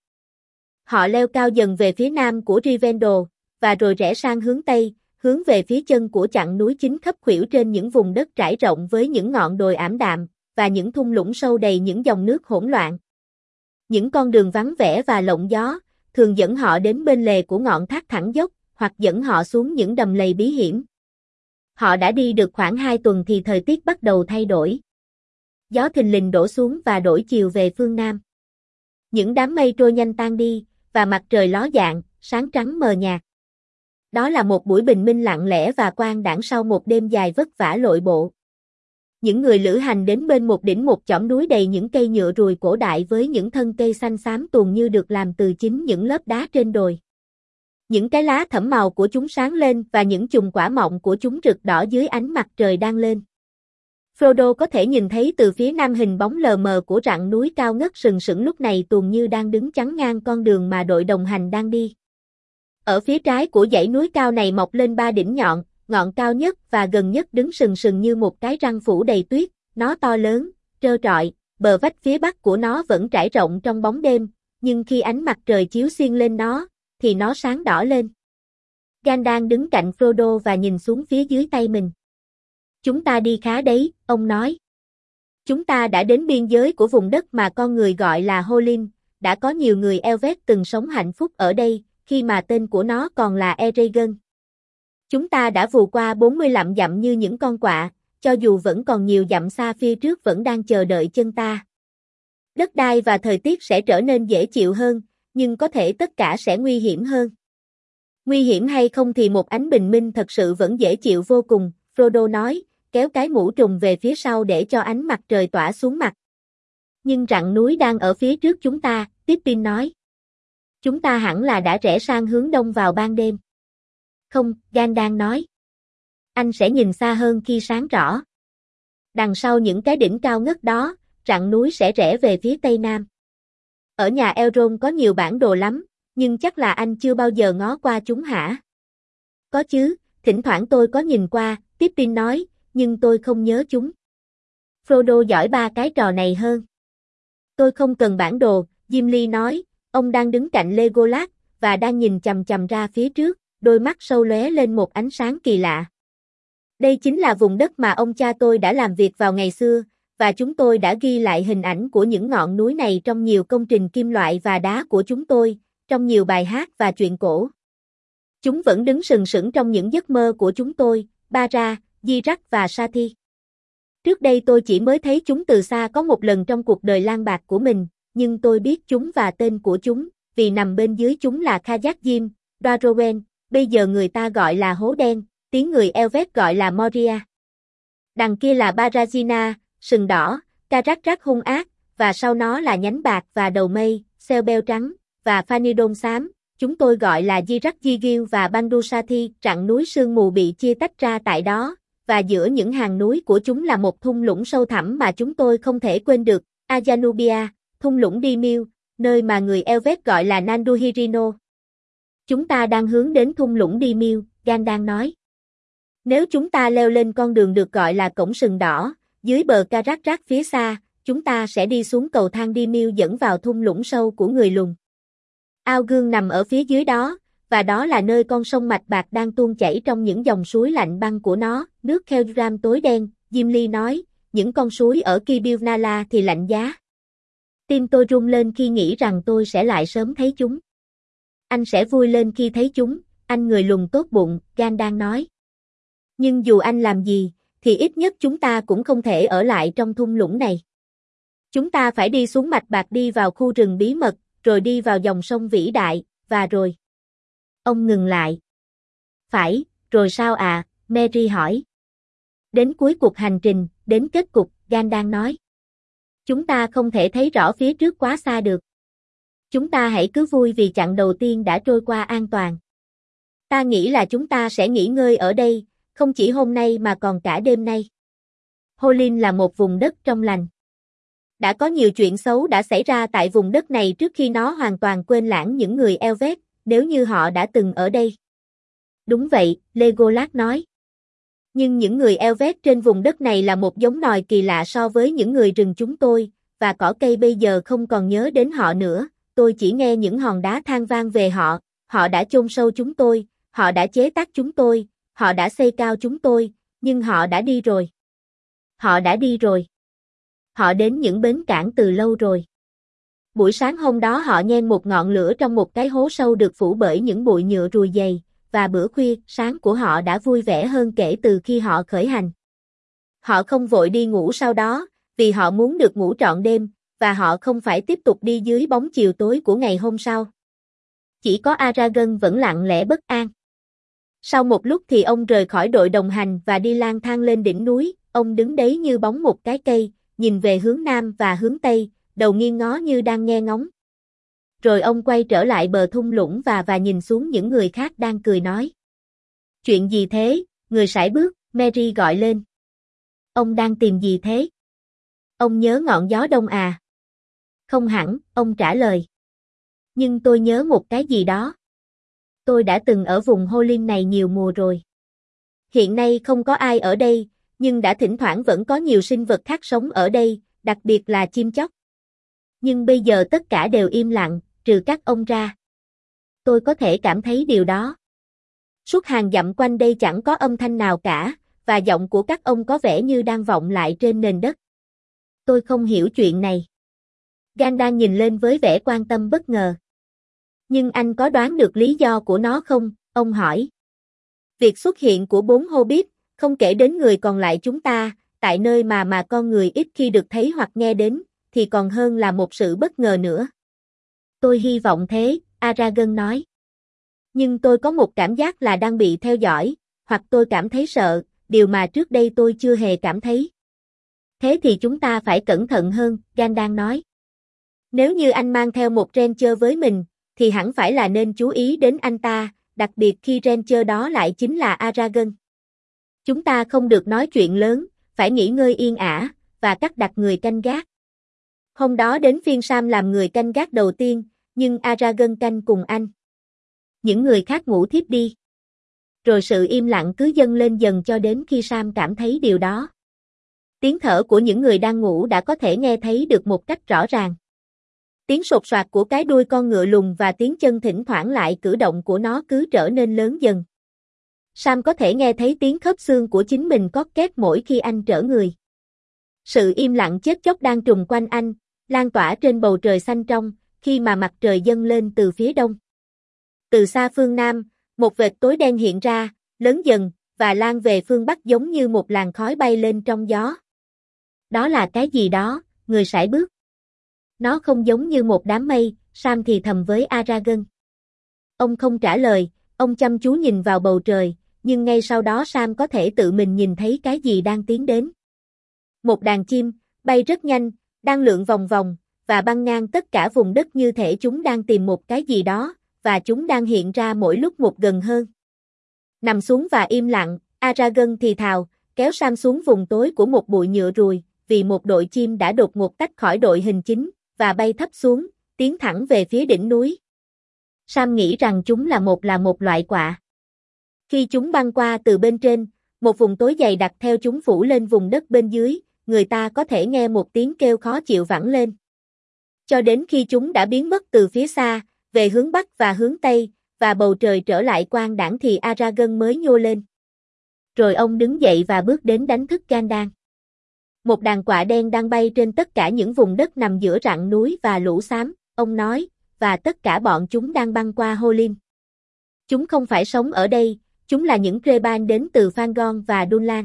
Họ leo cao dần về phía nam của Rivendell, và rồi rẽ sang hướng tây, hướng về phía chân của chặng núi chính khấp khuỷu trên những vùng đất trải rộng với những ngọn đồi ảm đạm, và những thung lũng sâu đầy những dòng nước hỗn loạn. Những con đường vắng vẻ và lộng gió, thường dẫn họ đến bên lề của ngọn thác thẳng dốc, hoặc dẫn họ xuống những đầm lầy bí hiểm. Họ đã đi được khoảng 2 tuần thì thời tiết bắt đầu thay đổi. Gió thình lình đổ xuống và đổi chiều về phương Nam. Những đám mây trôi nhanh tan đi, và mặt trời ló dạng, sáng trắng mờ nhạt. Đó là một buổi bình minh lặng lẽ và quang đãng sau một đêm dài vất vả lội bộ. Những người lữ hành đến bên một đỉnh một chỏm núi đầy những cây nhựa ruồi cổ đại với những thân cây xanh xám tuồn như được làm từ chính những lớp đá trên đồi. Những cái lá thẫm màu của chúng sáng lên và những chùm quả mọng của chúng rực đỏ dưới ánh mặt trời đang lên. Frodo có thể nhìn thấy từ phía nam hình bóng lờ mờ của rặng núi cao ngất sừng sững lúc này tuồn như đang đứng chắn ngang con đường mà đội đồng hành đang đi. Ở phía trái của dãy núi cao này mọc lên 3 đỉnh nhọn, ngọn cao nhất và gần nhất đứng sừng sừng như một cái răng phủ đầy tuyết, nó to lớn, trơ trọi, bờ vách phía bắc của nó vẫn trải rộng trong bóng đêm, nhưng khi ánh mặt trời chiếu xiên lên nó, thì nó sáng đỏ lên. Gandalf đứng cạnh Frodo và nhìn xuống phía dưới tay mình. Chúng ta đi khá đấy, ông nói. Chúng ta đã đến biên giới của vùng đất mà con người gọi là Holin, đã có nhiều người Elvet từng sống hạnh phúc ở đây, khi mà tên của nó còn là Eregion. Chúng ta đã vù qua 40 dặm như những con quạ, cho dù vẫn còn nhiều dặm xa phía trước vẫn đang chờ đợi chân ta. Đất đai và thời tiết sẽ trở nên dễ chịu hơn, nhưng có thể tất cả sẽ nguy hiểm hơn. Nguy hiểm hay không thì một ánh bình minh thật sự vẫn dễ chịu vô cùng, Frodo nói, kéo cái mũ trùm về phía sau để cho ánh mặt trời tỏa xuống mặt. Nhưng rặng núi đang ở phía trước chúng ta, Pippin nói. Chúng ta hẳn là đã rẽ sang hướng đông vào ban đêm. Không, Gandalf nói. Anh sẽ nhìn xa hơn khi sáng rõ. Đằng sau những cái đỉnh cao ngất đó, rặng núi sẽ rẽ về phía tây nam. Ở nhà Elrond có nhiều bản đồ lắm, nhưng chắc là anh chưa bao giờ ngó qua chúng hả? Có chứ, thỉnh thoảng tôi có nhìn qua, Pippin nói, nhưng tôi không nhớ chúng. Frodo giỏi 3 cái trò này hơn. Tôi không cần bản đồ, Gimli nói, ông đang đứng cạnh Legolas, và đang nhìn chằm chằm ra phía trước, đôi mắt sâu lóe lên một ánh sáng kỳ lạ. Đây chính là vùng đất mà ông cha tôi đã làm việc vào ngày xưa, và chúng tôi đã ghi lại hình ảnh của những ngọn núi này trong nhiều công trình kim loại và đá của chúng tôi, trong nhiều bài hát và truyện cổ. Chúng vẫn đứng sừng sững trong những giấc mơ của chúng tôi, Bara, Zirak và Sathi. Trước đây tôi chỉ mới thấy chúng từ xa có một lần trong cuộc đời lang bạc của mình, nhưng tôi biết chúng và tên của chúng, vì nằm bên dưới chúng là Khazad-dûm, Dwarven, bây giờ người ta gọi là hố đen, tiếng người Elvet gọi là Moria. Đằng kia là Baragina, sừng đỏ, Caragrak hung ác, và sau nó là nhánh bạc và đầu mây, Selbel trắng, và Phanidon xám, chúng tôi gọi là Zirak Yigil và Bandu-Sathi, rặng núi sương mù bị chia tách ra tại đó, và giữa những hàng núi của chúng là một thung lũng sâu thẳm mà chúng tôi không thể quên được, Ayanubia, thung lũng Dimil, nơi mà người Elvet gọi là Nanduhirino. Chúng ta đang hướng đến thung lũng Dimil, Gandalf nói. Nếu chúng ta leo lên con đường được gọi là cổng sừng đỏ, dưới bờ Caragrak phía xa, chúng ta sẽ đi xuống cầu thang Dimil dẫn vào thung lũng sâu của người lùn. Ao gương nằm ở phía dưới đó, và đó là nơi con sông mạch bạc đang tuôn chảy trong những dòng suối lạnh băng của nó, nước Khelram tối đen, Gimli nói, những con suối ở Kibil Nala thì lạnh giá. Tim tôi rung lên khi nghĩ rằng tôi sẽ lại sớm thấy chúng. Anh sẽ vui lên khi thấy chúng, anh người lùn tốt bụng, Gan đang nói. Nhưng dù anh làm gì, thì ít nhất chúng ta cũng không thể ở lại trong thung lũng này. Chúng ta phải đi xuống mạch bạc, đi vào khu rừng bí mật, rồi đi vào dòng sông vĩ đại, và rồi. Ông ngừng lại. Phải, rồi sao à, Mary hỏi. Đến cuối cuộc hành trình, đến kết cục, Gan đang nói. Chúng ta không thể thấy rõ phía trước quá xa được. Chúng ta hãy cứ vui vì chặng đầu tiên đã trôi qua an toàn. Ta nghĩ là chúng ta sẽ nghỉ ngơi ở đây, không chỉ hôm nay mà còn cả đêm nay. Holin là một vùng đất trong lành. Đã có nhiều chuyện xấu đã xảy ra tại vùng đất này trước khi nó hoàn toàn quên lãng những người Elvet, nếu như họ đã từng ở đây. Đúng vậy, Legolas nói. Nhưng những người Elvet trên vùng đất này là một giống nòi kỳ lạ so với những người rừng chúng tôi, và cỏ cây bây giờ không còn nhớ đến họ nữa, tôi chỉ nghe những hòn đá than vang về họ, họ đã chôn sâu chúng tôi, họ đã chế tác chúng tôi, họ đã xây cao chúng tôi, nhưng họ đã đi rồi. Họ đã đi rồi. Họ đến những bến cảng từ lâu rồi. Buổi sáng hôm đó họ nhen một ngọn lửa trong một cái hố sâu được phủ bởi những bụi nhựa ruồi dày, và bữa khuya sáng của họ đã vui vẻ hơn kể từ khi họ khởi hành. Họ không vội đi ngủ sau đó, vì họ muốn được ngủ trọn đêm, và họ không phải tiếp tục đi dưới bóng chiều tối của ngày hôm sau. Chỉ có Aragorn vẫn lặng lẽ bất an. Sau một lúc thì ông rời khỏi đội đồng hành và đi lang thang lên đỉnh núi, ông đứng đấy như bóng một cái cây, nhìn về hướng nam và hướng tây, đầu nghiêng ngó như đang nghe ngóng. Rồi ông quay trở lại bờ thung lũng và nhìn xuống những người khác đang cười nói. Chuyện gì thế, người sải bước, Mary gọi lên. Ông đang tìm gì thế? Ông nhớ ngọn gió đông à? Không hẳn, ông trả lời. Nhưng tôi nhớ một cái gì đó. Tôi đã từng ở vùng Holin này nhiều mùa rồi. Hiện nay không có ai ở đây, nhưng đã thỉnh thoảng vẫn có nhiều sinh vật khác sống ở đây, đặc biệt là chim chóc. Nhưng bây giờ tất cả đều im lặng, trừ các ông ra. Tôi có thể cảm thấy điều đó. Suốt hàng dặm quanh đây chẳng có âm thanh nào cả, và giọng của các ông có vẻ như đang vọng lại trên nền đất. Tôi không hiểu chuyện này. Gan đang nhìn lên với vẻ quan tâm bất ngờ. Nhưng anh có đoán được lý do của nó không? Ông hỏi. Việc xuất hiện của 4 Hobbit, không kể đến người còn lại chúng ta, tại nơi mà con người ít khi được thấy hoặc nghe đến, thì còn hơn là một sự bất ngờ nữa. Tôi hy vọng thế, Aragorn nói. Nhưng tôi có một cảm giác là đang bị theo dõi, hoặc tôi cảm thấy sợ, điều mà trước đây tôi chưa hề cảm thấy. Thế thì chúng ta phải cẩn thận hơn, Gandalf nói. Nếu như anh mang theo một Ranger với mình, thì hẳn phải là nên chú ý đến anh ta, đặc biệt khi Ranger đó lại chính là Aragorn. Chúng ta không được nói chuyện lớn, phải nghỉ ngơi yên ả, và cắt đặt người canh gác. Hôm đó đến phiên Sam làm người canh gác đầu tiên, nhưng Aragorn canh cùng anh. Những người khác ngủ thiếp đi. Rồi sự im lặng cứ dâng lên dần cho đến khi Sam cảm thấy điều đó. Tiếng thở của những người đang ngủ đã có thể nghe thấy được một cách rõ ràng. Tiếng sột soạt của cái đuôi con ngựa lùn và tiếng chân thỉnh thoảng lại cử động của nó cứ trở nên lớn dần. Sam có thể nghe thấy tiếng khớp xương của chính mình cót két mỗi khi anh trở người. Sự im lặng chết chóc đang trùm quanh anh, lan tỏa trên bầu trời xanh trong, khi mà mặt trời dâng lên từ phía đông. Từ xa phương Nam, một vệt tối đen hiện ra, lớn dần, và lan về phương Bắc giống như một làn khói bay lên trong gió. Đó là cái gì đó, người sải bước. Nó không giống như một đám mây, Sam thì thầm với Aragorn. Ông không trả lời, ông chăm chú nhìn vào bầu trời, nhưng ngay sau đó Sam có thể tự mình nhìn thấy cái gì đang tiến đến. Một đàn chim, bay rất nhanh, đang lượn vòng vòng, và băng ngang tất cả vùng đất như thể chúng đang tìm một cái gì đó, và chúng đang hiện ra mỗi lúc một gần hơn. Nằm xuống và im lặng, Aragorn thì thào, kéo Sam xuống vùng tối của một bụi nhựa ruồi, vì một đội chim đã đột ngột tách khỏi đội hình chính, và bay thấp xuống, tiến thẳng về phía đỉnh núi. Sam nghĩ rằng chúng là một loại quạ. Khi chúng băng qua từ bên trên, một vùng tối dày đặc theo chúng phủ lên vùng đất bên dưới, người ta có thể nghe một tiếng kêu khó chịu vẳng lên. Cho đến khi chúng đã biến mất từ phía xa, về hướng Bắc và hướng Tây, và bầu trời trở lại quang đãng thì Aragorn mới nhô lên. Rồi ông đứng dậy và bước đến đánh thức Gandalf. Một đàn quạ đen đang bay trên tất cả những vùng đất nằm giữa rặng núi và lũ xám, ông nói, và tất cả bọn chúng đang băng qua Holin. Chúng không phải sống ở đây, chúng là những Kreban đến từ Phangon và Dunlan.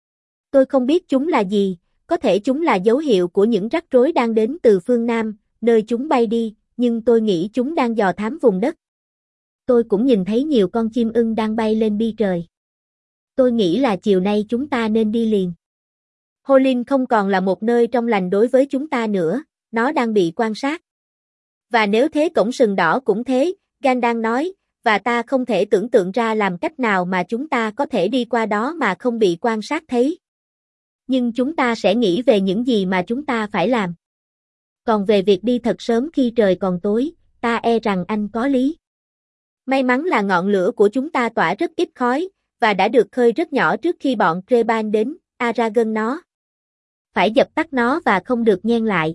Tôi không biết chúng là gì, có thể chúng là dấu hiệu của những rắc rối đang đến từ phương Nam, nơi chúng bay đi, nhưng tôi nghĩ chúng đang dò thám vùng đất. Tôi cũng nhìn thấy nhiều con chim ưng đang bay lên bi trời. Tôi nghĩ là chiều nay chúng ta nên đi liền. Holin không còn là một nơi trong lành đối với chúng ta nữa, nó đang bị quan sát. Và nếu thế cổng sừng đỏ cũng thế, Gandalf nói, và ta không thể tưởng tượng ra làm cách nào mà chúng ta có thể đi qua đó mà không bị quan sát thấy. Nhưng chúng ta sẽ nghĩ về những gì mà chúng ta phải làm. Còn về việc đi thật sớm khi trời còn tối, ta e rằng anh có lý. May mắn là ngọn lửa của chúng ta tỏa rất ít khói, và đã được khơi rất nhỏ trước khi bọn Kreban đến, Aragorn nó. Phải dập tắt nó và không được nhen lại.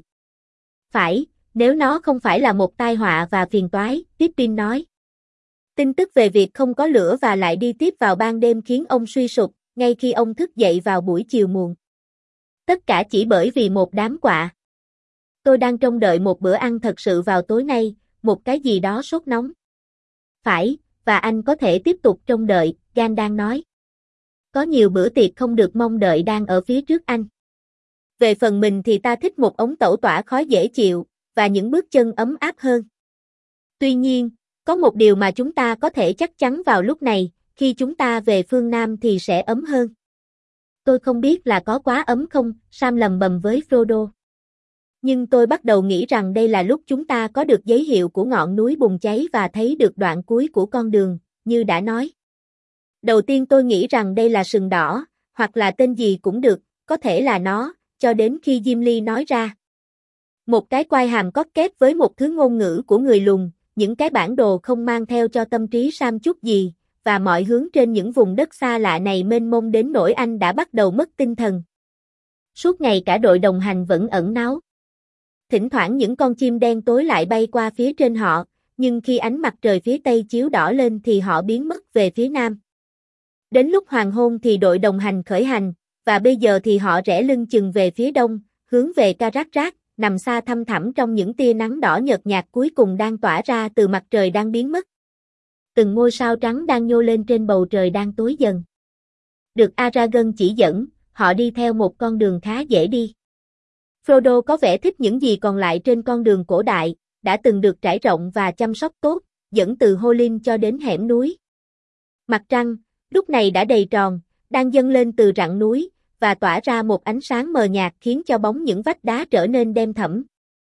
Phải, nếu nó không phải là một tai họa và phiền toái, Pippin nói. Tin tức về việc không có lửa và lại đi tiếp vào ban đêm khiến ông suy sụp, ngay khi ông thức dậy vào buổi chiều muộn. Tất cả chỉ bởi vì một đám quạ. Tôi đang trông đợi một bữa ăn thật sự vào tối nay, một cái gì đó sốt nóng. Phải, và anh có thể tiếp tục trông đợi, Gandalf nói. Có nhiều bữa tiệc không được mong đợi đang ở phía trước anh. Về phần mình thì ta thích một ống tẩu tỏa khói dễ chịu, và những bước chân ấm áp hơn. Tuy nhiên, có một điều mà chúng ta có thể chắc chắn vào lúc này, khi chúng ta về phương Nam thì sẽ ấm hơn. Tôi không biết là có quá ấm không, Sam lầm bầm với Frodo. Nhưng tôi bắt đầu nghĩ rằng đây là lúc chúng ta có được giấy hiệu của ngọn núi bùng cháy và thấy được đoạn cuối của con đường, như đã nói. Đầu tiên tôi nghĩ rằng đây là sừng đỏ, hoặc là tên gì cũng được, có thể là nó, cho đến khi Gimli nói ra. Một cái quai hàm cót két với một thứ ngôn ngữ của người lùn, những cái bản đồ không mang theo cho tâm trí Sam chút gì, và mọi hướng trên những vùng đất xa lạ này mênh mông đến nỗi anh đã bắt đầu mất tinh thần. Suốt ngày cả đội đồng hành vẫn ẩn náu. Thỉnh thoảng những con chim đen tối lại bay qua phía trên họ, nhưng khi ánh mặt trời phía tây chiếu đỏ lên thì họ biến mất về phía nam. Đến lúc hoàng hôn thì đội đồng hành khởi hành, và bây giờ thì họ rẽ lưng chừng về phía đông, hướng về Carrack, nằm xa thăm thẳm trong những tia nắng đỏ nhợt nhạt cuối cùng đang tỏa ra từ mặt trời đang biến mất. Từng ngôi sao trắng đang nhô lên trên bầu trời đang tối dần. Được Aragorn chỉ dẫn, họ đi theo một con đường khá dễ đi. Frodo có vẻ thích những gì còn lại trên con đường cổ đại, đã từng được trải rộng và chăm sóc tốt, dẫn từ Holin cho đến hẻm núi. Mặt trăng, lúc này đã đầy tròn, đang dâng lên từ rặng núi, và tỏa ra một ánh sáng mờ nhạt khiến cho bóng những vách đá trở nên đen thẫm.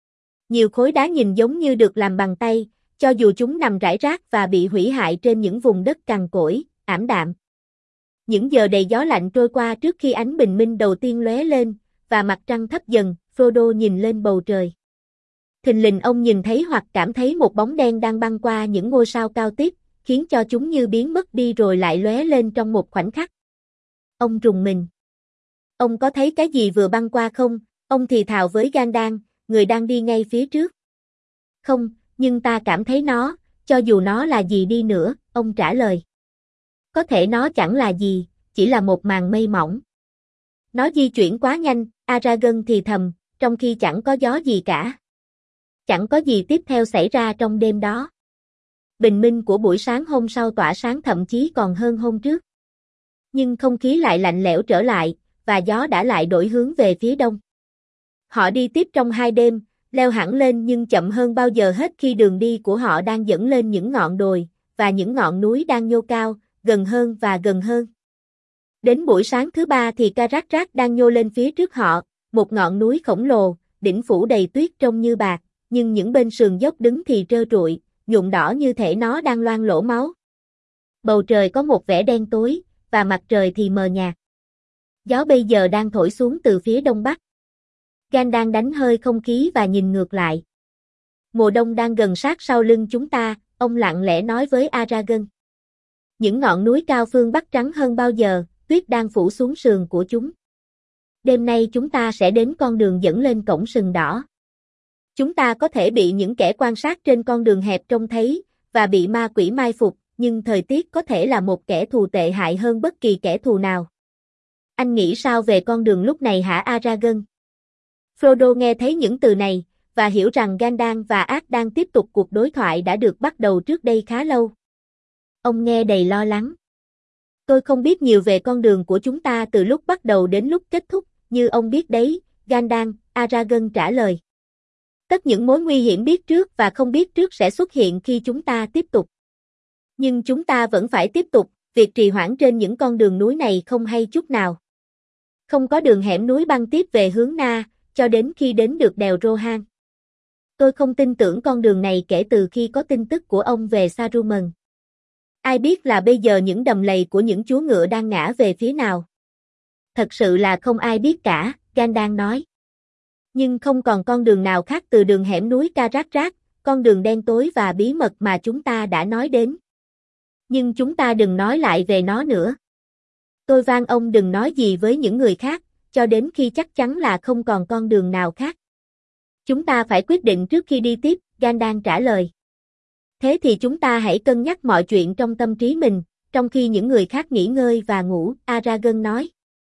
Nhiều khối đá nhìn giống như được làm bằng tay, cho dù chúng nằm rải rác và bị hủy hại trên những vùng đất cằn cỗi, ảm đạm. Những giờ đầy gió lạnh trôi qua trước khi ánh bình minh đầu tiên lóe lên, và mặt trăng thấp dần, Frodo nhìn lên bầu trời. Thình lình ông nhìn thấy hoặc cảm thấy một bóng đen đang băng qua những ngôi sao cao tiếp, khiến cho chúng như biến mất đi rồi lại lóe lên trong một khoảnh khắc. Ông rùng mình. Ông có thấy cái gì vừa băng qua không? Ông thì thào với Gandalf, người đang đi ngay phía trước. Không, nhưng ta cảm thấy nó, cho dù nó là gì đi nữa, ông trả lời. Có thể nó chẳng là gì, chỉ là một màn mây mỏng. Nó di chuyển quá nhanh, Aragorn thì thầm, trong khi chẳng có gió gì cả. Chẳng có gì tiếp theo xảy ra trong đêm đó. Bình minh của buổi sáng hôm sau tỏa sáng thậm chí còn hơn hôm trước. Nhưng không khí lại lạnh lẽo trở lại, và gió đã lại đổi hướng về phía đông. Họ đi tiếp trong 2 đêm, leo hẳn lên nhưng chậm hơn bao giờ hết khi đường đi của họ đang dẫn lên những ngọn đồi, và những ngọn núi đang nhô cao, gần hơn và gần hơn. Đến buổi sáng thứ 3 thì Carrack đang nhô lên phía trước họ, một ngọn núi khổng lồ, đỉnh phủ đầy tuyết trông như bạc, nhưng những bên sườn dốc đứng thì trơ trụi, nhuộm đỏ như thể nó đang loang lỗ máu. Bầu trời có một vẻ đen tối, và mặt trời thì mờ nhạt. Gió bây giờ đang thổi xuống từ phía đông bắc. Gandalf đánh hơi không khí và nhìn ngược lại. Mùa đông đang gần sát sau lưng chúng ta, ông lặng lẽ nói với Aragorn. Những ngọn núi cao phương bắc trắng hơn bao giờ, tuyết đang phủ xuống sườn của chúng. Đêm nay chúng ta sẽ đến con đường dẫn lên cổng sừng đỏ. Chúng ta có thể bị những kẻ quan sát trên con đường hẹp trông thấy, và bị ma quỷ mai phục, nhưng thời tiết có thể là một kẻ thù tệ hại hơn bất kỳ kẻ thù nào. anh nghĩ sao về con đường lúc này hả Aragorn? Frodo nghe thấy những từ này, và hiểu rằng Gandalf và Ark đang tiếp tục cuộc đối thoại đã được bắt đầu trước đây khá lâu. Ông nghe đầy lo lắng. Tôi không biết nhiều về con đường của chúng ta từ lúc bắt đầu đến lúc kết thúc, như ông biết đấy, Gandalf, Aragorn trả lời. Tất những mối nguy hiểm biết trước và không biết trước sẽ xuất hiện khi chúng ta tiếp tục. Nhưng chúng ta vẫn phải tiếp tục, việc trì hoãn trên những con đường núi này không hay chút nào. Không có đường hẻm núi băng tiếp về hướng Na, cho đến khi đến được đèo Rohan. Tôi không tin tưởng con đường này kể từ khi có tin tức của ông về Saruman. Ai biết là bây giờ những đầm lầy của những chúa ngựa đang ngã về phía nào. Thật sự là không ai biết cả, Gandalf nói. Nhưng không còn con đường nào khác từ đường hẻm núi Caragrak, con đường đen tối và bí mật mà chúng ta đã nói đến. Nhưng chúng ta đừng nói lại về nó nữa. Tôi van ông đừng nói gì với những người khác, cho đến khi chắc chắn là không còn con đường nào khác. Chúng ta phải quyết định trước khi đi tiếp, Gandalf trả lời. Thế thì chúng ta hãy cân nhắc mọi chuyện trong tâm trí mình, trong khi những người khác nghỉ ngơi và ngủ, Aragorn nói.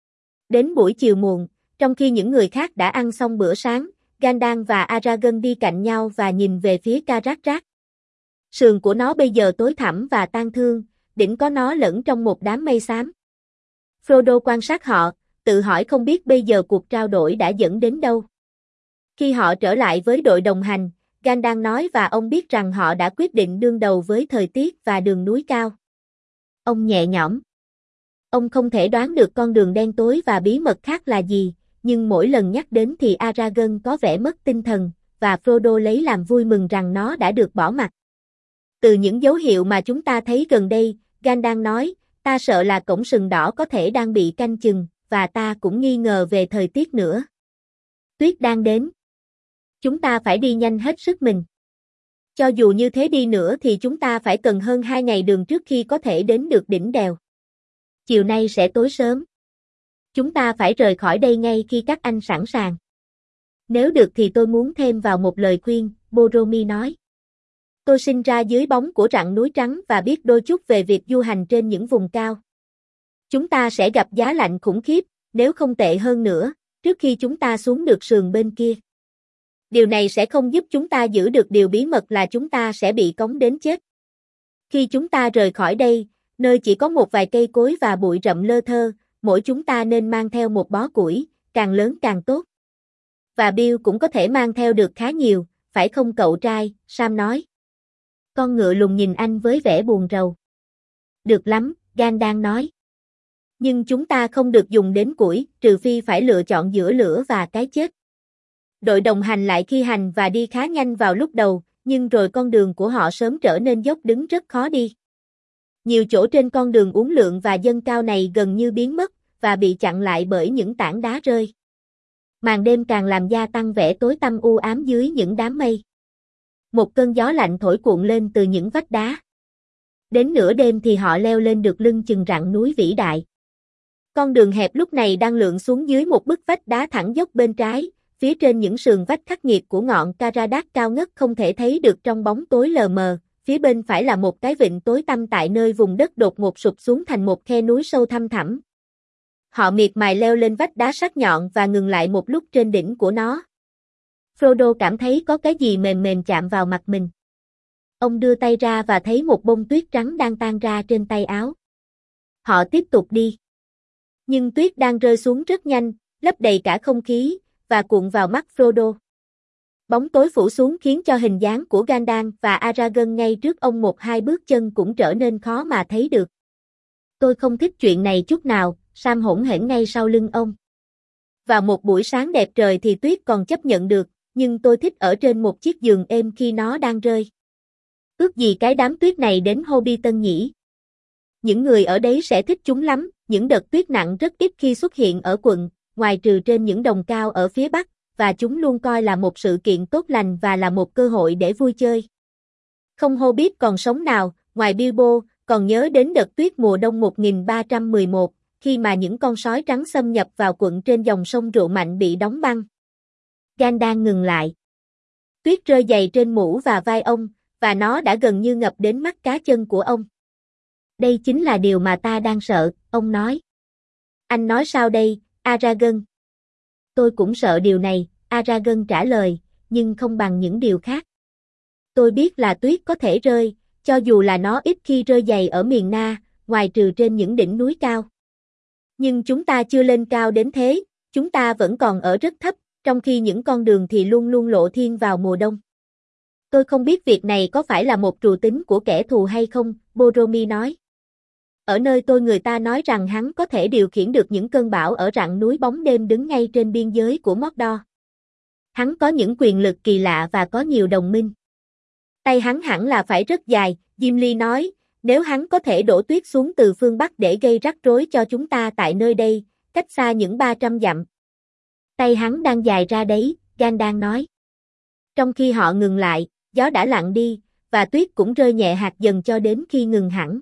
Đến buổi chiều muộn, trong khi những người khác đã ăn xong bữa sáng, Gandalf và Aragorn đi cạnh nhau và nhìn về phía Caragrak. Sườn của nó bây giờ tối thẳm và tang thương, đỉnh có nó lẫn trong một đám mây xám. Frodo quan sát họ, tự hỏi không biết bây giờ cuộc trao đổi đã dẫn đến đâu. Khi họ trở lại với đội đồng hành, Gandalf nói và ông biết rằng họ đã quyết định đương đầu với thời tiết và đường núi cao. Ông nhẹ nhõm. Ông không thể đoán được con đường đen tối và bí mật khác là gì, nhưng mỗi lần nhắc đến thì Aragorn có vẻ mất tinh thần, và Frodo lấy làm vui mừng rằng nó đã được bỏ mặc. Từ những dấu hiệu mà chúng ta thấy gần đây, Gandalf nói, ta sợ là cổng sừng đỏ có thể đang bị canh chừng, và ta cũng nghi ngờ về thời tiết nữa. Tuyết đang đến. Chúng ta phải đi nhanh hết sức mình. Cho dù như thế đi nữa thì chúng ta phải cần hơn 2 ngày đường trước khi có thể đến được đỉnh đèo. Chiều nay sẽ tối sớm. Chúng ta phải rời khỏi đây ngay khi các anh sẵn sàng. Nếu được thì tôi muốn thêm vào một lời khuyên, Boromir nói. Tôi sinh ra dưới bóng của rặng núi trắng và biết đôi chút về việc du hành trên những vùng cao. Chúng ta sẽ gặp giá lạnh khủng khiếp, nếu không tệ hơn nữa, trước khi chúng ta xuống được sườn bên kia. Điều này sẽ không giúp chúng ta giữ được điều bí mật là chúng ta sẽ bị cống đến chết. Khi chúng ta rời khỏi đây, nơi chỉ có một vài cây cối và bụi rậm lơ thơ, mỗi chúng ta nên mang theo một bó củi, càng lớn càng tốt. Và Bill cũng có thể mang theo được khá nhiều, phải không cậu trai, Sam nói. Con ngựa lùn nhìn anh với vẻ buồn rầu. Được lắm, Gandalf nói. Nhưng chúng ta không được dùng đến củi, trừ phi phải lựa chọn giữa lửa và cái chết. Đội đồng hành lại khi hành và đi khá nhanh vào lúc đầu, nhưng rồi con đường của họ sớm trở nên dốc đứng rất khó đi. Nhiều chỗ trên con đường uốn lượn và dâng cao này gần như biến mất, và bị chặn lại bởi những tảng đá rơi. Màn đêm càng làm gia tăng vẻ tối tăm u ám dưới những đám mây. Một cơn gió lạnh thổi cuộn lên từ những vách đá. Đến nửa đêm thì họ leo lên được lưng chừng rặng núi vĩ đại. Con đường hẹp lúc này đang lượn xuống dưới một bức vách đá thẳng dốc bên trái, phía trên những sườn vách khắc nghiệt của ngọn Caradak cao ngất không thể thấy được trong bóng tối lờ mờ, phía bên phải là một cái vịnh tối tăm tại nơi vùng đất đột ngột sụp xuống thành một khe núi sâu thăm thẳm. Họ miệt mài leo lên vách đá sắc nhọn và ngừng lại một lúc trên đỉnh của nó. Frodo cảm thấy có cái gì mềm mềm chạm vào mặt mình. Ông đưa tay ra và thấy một bông tuyết trắng đang tan ra trên tay áo. Họ tiếp tục đi. Nhưng tuyết đang rơi xuống rất nhanh, lấp đầy cả không khí, và cuộn vào mắt Frodo. Bóng tối phủ xuống khiến cho hình dáng của Gandalf và Aragorn ngay trước ông một hai bước chân cũng trở nên khó mà thấy được. Tôi không thích chuyện này chút nào, Sam hỗn hển ngay sau lưng ông. Vào một buổi sáng đẹp trời thì tuyết còn chấp nhận được, nhưng tôi thích ở trên một chiếc giường êm khi nó đang rơi. Ước gì cái đám tuyết này đến Hobbiton nhỉ? Những người ở đấy sẽ thích chúng lắm, những đợt tuyết nặng rất ít khi xuất hiện ở quận, ngoài trừ trên những đồng cao ở phía Bắc, và chúng luôn coi là một sự kiện tốt lành và là một cơ hội để vui chơi. Không Hobbit còn sống nào, ngoài Bilbo, còn nhớ đến đợt tuyết mùa đông 1311, khi mà những con sói trắng xâm nhập vào quận trên dòng sông Rượu Mạnh bị đóng băng. Gandalf ngừng lại. Tuyết rơi dày trên mũ và vai ông, và nó đã gần như ngập đến mắt cá chân của ông. Đây chính là điều mà ta đang sợ, ông nói. Anh nói sao đây, Aragorn? Tôi cũng sợ điều này, Aragorn trả lời, nhưng không bằng những điều khác. Tôi biết là tuyết có thể rơi, cho dù là nó ít khi rơi dày ở miền Na, ngoài trừ trên những đỉnh núi cao. Nhưng chúng ta chưa lên cao đến thế, chúng ta vẫn còn ở rất thấp, trong khi những con đường thì luôn luôn lộ thiên vào mùa đông. Tôi không biết việc này có phải là một trù tính của kẻ thù hay không, Boromir nói. Ở nơi tôi người ta nói rằng hắn có thể điều khiển được những cơn bão ở rặng núi bóng đêm đứng ngay trên biên giới của Mordor. Hắn có những quyền lực kỳ lạ và có nhiều đồng minh. Tay hắn hẳn là phải rất dài, Gimli nói, nếu hắn có thể đổ tuyết xuống từ phương Bắc để gây rắc rối cho chúng ta tại nơi đây, cách xa những 300 dặm. Tay hắn đang dài ra đấy, Gandalf nói. Trong khi họ ngừng lại, gió đã lặng đi, và tuyết cũng rơi nhẹ hạt dần cho đến khi ngừng hẳn.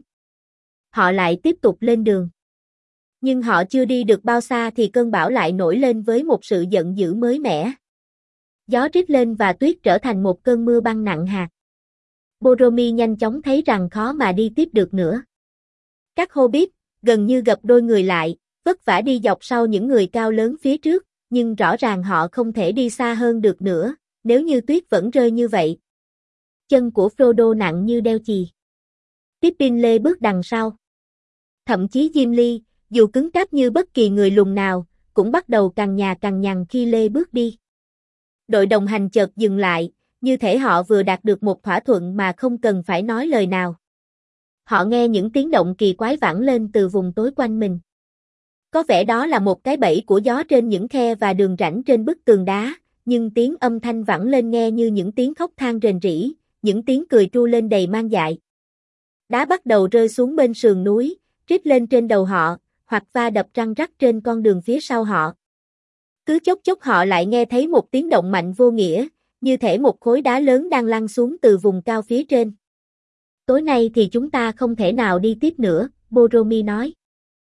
Họ lại tiếp tục lên đường. Nhưng họ chưa đi được bao xa thì cơn bão lại nổi lên với một sự giận dữ mới mẻ. Gió rít lên và tuyết trở thành một cơn mưa băng nặng hạt. Boromir nhanh chóng thấy rằng khó mà đi tiếp được nữa. Các Hobbit gần như gập đôi người lại, vất vả đi dọc sau những người cao lớn phía trước, nhưng rõ ràng họ không thể đi xa hơn được nữa, nếu như tuyết vẫn rơi như vậy. Chân của Frodo nặng như đeo chì. Pippin lê bước đằng sau. Thậm chí Gimli, dù cứng cáp như bất kỳ người lùn nào, cũng bắt đầu cằn nhà cằn nhằn khi lê bước đi. Đội đồng hành chợt dừng lại, như thể họ vừa đạt được một thỏa thuận mà không cần phải nói lời nào. Họ nghe những tiếng động kỳ quái vẳng lên từ vùng tối quanh mình. Có vẻ đó là một cái bẫy của gió trên những khe và đường rãnh trên bức tường đá, nhưng tiếng âm thanh vẳng lên nghe như những tiếng khóc than rền rĩ, những tiếng cười tru lên đầy man dại. Đá bắt đầu rơi xuống bên sườn núi, rít lên trên đầu họ, hoặc va đập răng rắc trên con đường phía sau họ. Cứ chốc chốc họ lại nghe thấy một tiếng động mạnh vô nghĩa, như thể một khối đá lớn đang lăn xuống từ vùng cao phía trên. Tối nay thì chúng ta không thể nào đi tiếp nữa, Boromir nói.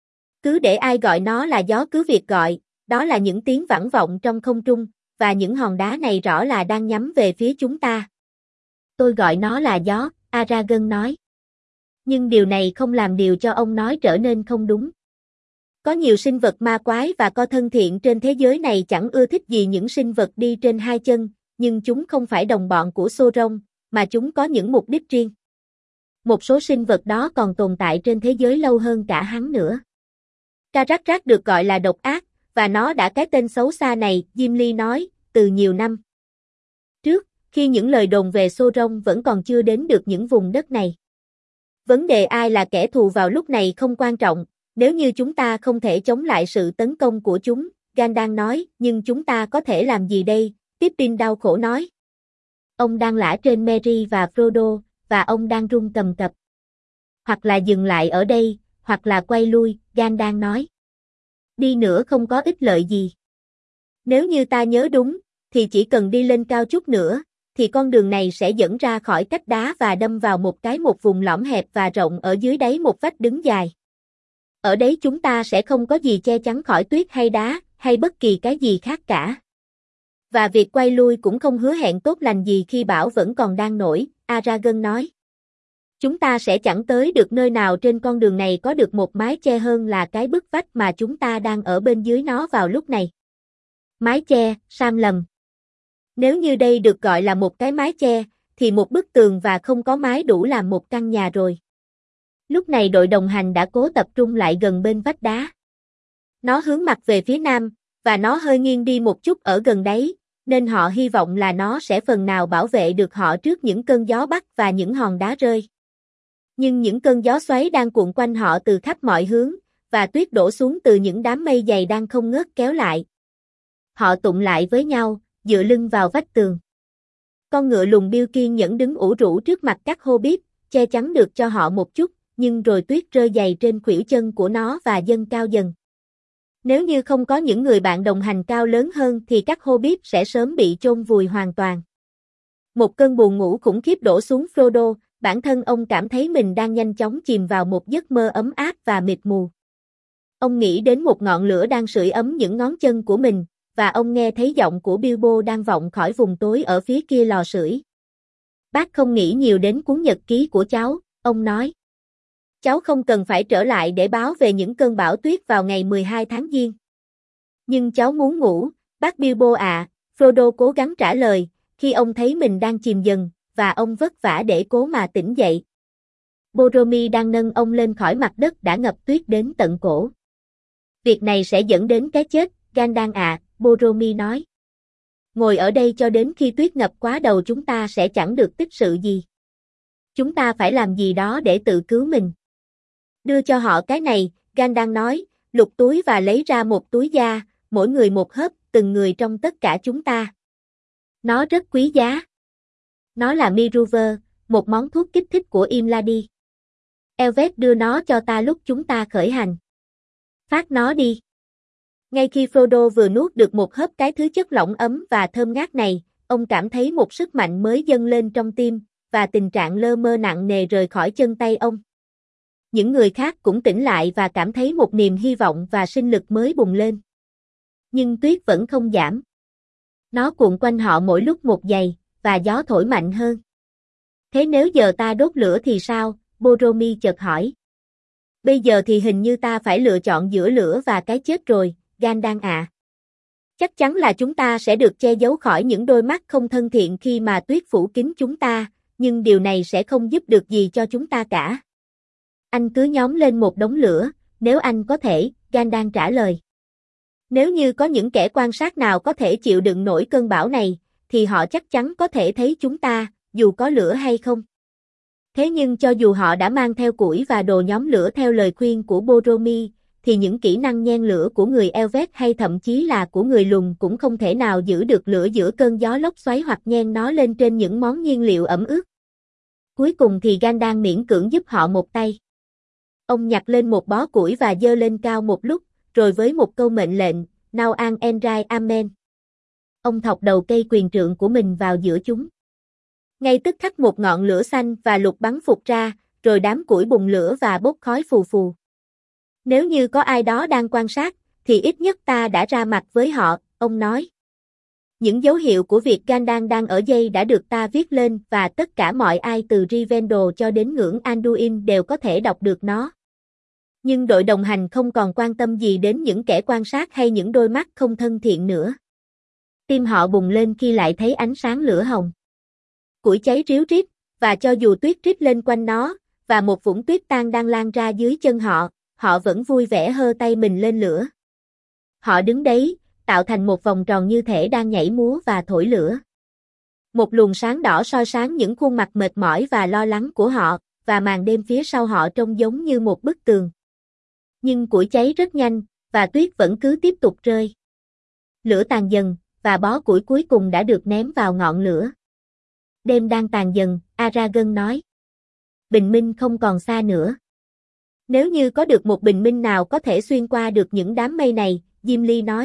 Cứ để ai gọi nó là gió cứ việc gọi, đó là những tiếng vẳng vọng trong không trung, và những hòn đá này rõ là đang nhắm về phía chúng ta. Tôi gọi nó là gió, Aragorn nói. Nhưng điều này không làm điều cho ông nói trở nên không đúng. Có nhiều sinh vật ma quái và co thân thiện trên thế giới này chẳng ưa thích gì những sinh vật đi trên hai chân, nhưng chúng không phải đồng bọn của Sauron, mà chúng có những mục đích riêng. Một số sinh vật đó còn tồn tại trên thế giới lâu hơn cả hắn nữa. Caragrak được gọi là độc ác, và nó đã cái tên xấu xa này, Gimli nói, từ nhiều năm trước, khi những lời đồn về Sauron vẫn còn chưa đến được những vùng đất này. Vấn đề ai là kẻ thù vào lúc này không quan trọng, nếu như chúng ta không thể chống lại sự tấn công của chúng, Gandalf nói, nhưng chúng ta có thể làm gì đây, Pippin đau khổ nói. Ông đang lả trên Merry và Frodo, và ông đang run cầm cập. Hoặc là dừng lại ở đây, hoặc là quay lui, Gandalf nói. Đi nữa không có ích lợi gì. Nếu như ta nhớ đúng, thì chỉ cần đi lên cao chút nữa, thì con đường này sẽ dẫn ra khỏi cách đá và đâm vào một vùng lõm hẹp và rộng ở dưới đáy một vách đứng dài. Ở đấy chúng ta sẽ không có gì che chắn khỏi tuyết hay đá, hay bất kỳ cái gì khác cả. Và việc quay lui cũng không hứa hẹn tốt lành gì khi bão vẫn còn đang nổi, Aragorn nói. Chúng ta sẽ chẳng tới được nơi nào trên con đường này có được một mái che hơn là cái bức vách mà chúng ta đang ở bên dưới nó vào lúc này. Mái che, Sam lầm. Nếu như đây được gọi là một cái mái che, thì một bức tường và không có mái đủ làm một căn nhà rồi. Lúc này đội đồng hành đã cố tập trung lại gần bên vách đá. Nó hướng mặt về phía nam, và nó hơi nghiêng đi một chút ở gần đấy, nên họ hy vọng là nó sẽ phần nào bảo vệ được họ trước những cơn gió bắc và những hòn đá rơi. Nhưng những cơn gió xoáy đang cuộn quanh họ từ khắp mọi hướng, và tuyết đổ xuống từ những đám mây dày đang không ngớt kéo lại. Họ tụng lại với nhau, dựa lưng vào vách tường. Con ngựa lùn Bill kiên nhẫn đứng ủ rũ trước mặt các Hobbit, che chắn được cho họ một chút, nhưng rồi tuyết rơi dày trên khuỷu chân của nó và dâng cao dần. Nếu như không có những người bạn đồng hành cao lớn hơn thì các Hobbit sẽ sớm bị chôn vùi hoàn toàn. Một cơn buồn ngủ khủng khiếp đổ xuống Frodo, bản thân ông cảm thấy mình đang nhanh chóng chìm vào một giấc mơ ấm áp và mịt mù. Ông nghĩ đến một ngọn lửa đang sưởi ấm những ngón chân của mình, và ông nghe thấy giọng của Bilbo đang vọng khỏi vùng tối ở phía kia lò sưởi. Bác không nghĩ nhiều đến cuốn nhật ký của cháu, ông nói. Cháu không cần phải trở lại để báo về những cơn bão tuyết vào ngày 12 tháng Giêng. Nhưng cháu muốn ngủ, bác Bilbo ạ, Frodo cố gắng trả lời, khi ông thấy mình đang chìm dần, và ông vất vả để cố mà tỉnh dậy. Boromir đang nâng ông lên khỏi mặt đất đã ngập tuyết đến tận cổ. Việc này sẽ dẫn đến cái chết, Gandalf ạ, Boromir nói. Ngồi ở đây cho đến khi tuyết ngập quá đầu chúng ta sẽ chẳng được tích sự gì. Chúng ta phải làm gì đó để tự cứu mình. Đưa cho họ cái này, Gandalf nói, lục túi và lấy ra một túi da, mỗi người một hớp, từng người trong tất cả chúng ta. Nó rất quý giá. Nó là Miruver, một món thuốc kích thích của Imladi. Elvet đưa nó cho ta lúc chúng ta khởi hành. Phát nó đi. Ngay khi Frodo vừa nuốt được một hớp cái thứ chất lỏng ấm và thơm ngát này, ông cảm thấy một sức mạnh mới dâng lên trong tim, và tình trạng lơ mơ nặng nề rời khỏi chân tay ông. Những người khác cũng tỉnh lại và cảm thấy một niềm hy vọng và sinh lực mới bùng lên. Nhưng tuyết vẫn không giảm. Nó cuộn quanh họ mỗi lúc một dày, và gió thổi mạnh hơn. Thế nếu giờ ta đốt lửa thì sao? Boromir chợt hỏi. Bây giờ thì hình như ta phải lựa chọn giữa lửa và cái chết rồi, Gandalf ạ. Chắc chắn là chúng ta sẽ được che giấu khỏi những đôi mắt không thân thiện khi mà tuyết phủ kín chúng ta, nhưng điều này sẽ không giúp được gì cho chúng ta cả. Anh cứ nhóm lên một đống lửa, nếu anh có thể, Gandalf trả lời. Nếu như có những kẻ quan sát nào có thể chịu đựng nổi cơn bão này, thì họ chắc chắn có thể thấy chúng ta, dù có lửa hay không. Thế nhưng cho dù họ đã mang theo củi và đồ nhóm lửa theo lời khuyên của Boromir, thì những kỹ năng nhen lửa của người Elvet hay thậm chí là của người lùn cũng không thể nào giữ được lửa giữa cơn gió lốc xoáy hoặc nhen nó lên trên những món nhiên liệu ẩm ướt. Cuối cùng thì Gandalf miễn cưỡng giúp họ một tay. Ông nhặt lên một bó củi và giơ lên cao một lúc, rồi với một câu mệnh lệnh, Now an Enrai Amen. Ông thọc đầu cây quyền trượng của mình vào giữa chúng. Ngay tức khắc một ngọn lửa xanh và lục bắn phụt ra, rồi đám củi bùng lửa và bốc khói phù phù. Nếu như có ai đó đang quan sát, thì ít nhất ta đã ra mặt với họ, ông nói. Những dấu hiệu của việc Gandalf đang ở dây đã được ta viết lên và tất cả mọi ai từ Rivendell cho đến ngưỡng Anduin đều có thể đọc được nó. Nhưng đội đồng hành không còn quan tâm gì đến những kẻ quan sát hay những đôi mắt không thân thiện nữa. Tim họ bùng lên khi lại thấy ánh sáng lửa hồng. Củi cháy ríu rít, và cho dù tuyết rít lên quanh nó, và một vũng tuyết tan đang lan ra dưới chân họ, họ vẫn vui vẻ hơ tay mình lên lửa. Họ đứng đấy, tạo thành một vòng tròn như thể đang nhảy múa và thổi lửa. Một luồng sáng đỏ soi sáng những khuôn mặt mệt mỏi và lo lắng của họ, và màn đêm phía sau họ trông giống như một bức tường. Nhưng củi cháy rất nhanh, và tuyết vẫn cứ tiếp tục rơi. Lửa tàn dần, và bó củi cuối cùng đã được ném vào ngọn lửa. Đêm đang tàn dần, Aragorn nói. Bình minh không còn xa nữa. Nếu như có được một bình minh nào có thể xuyên qua được những đám mây này, Gimli nói.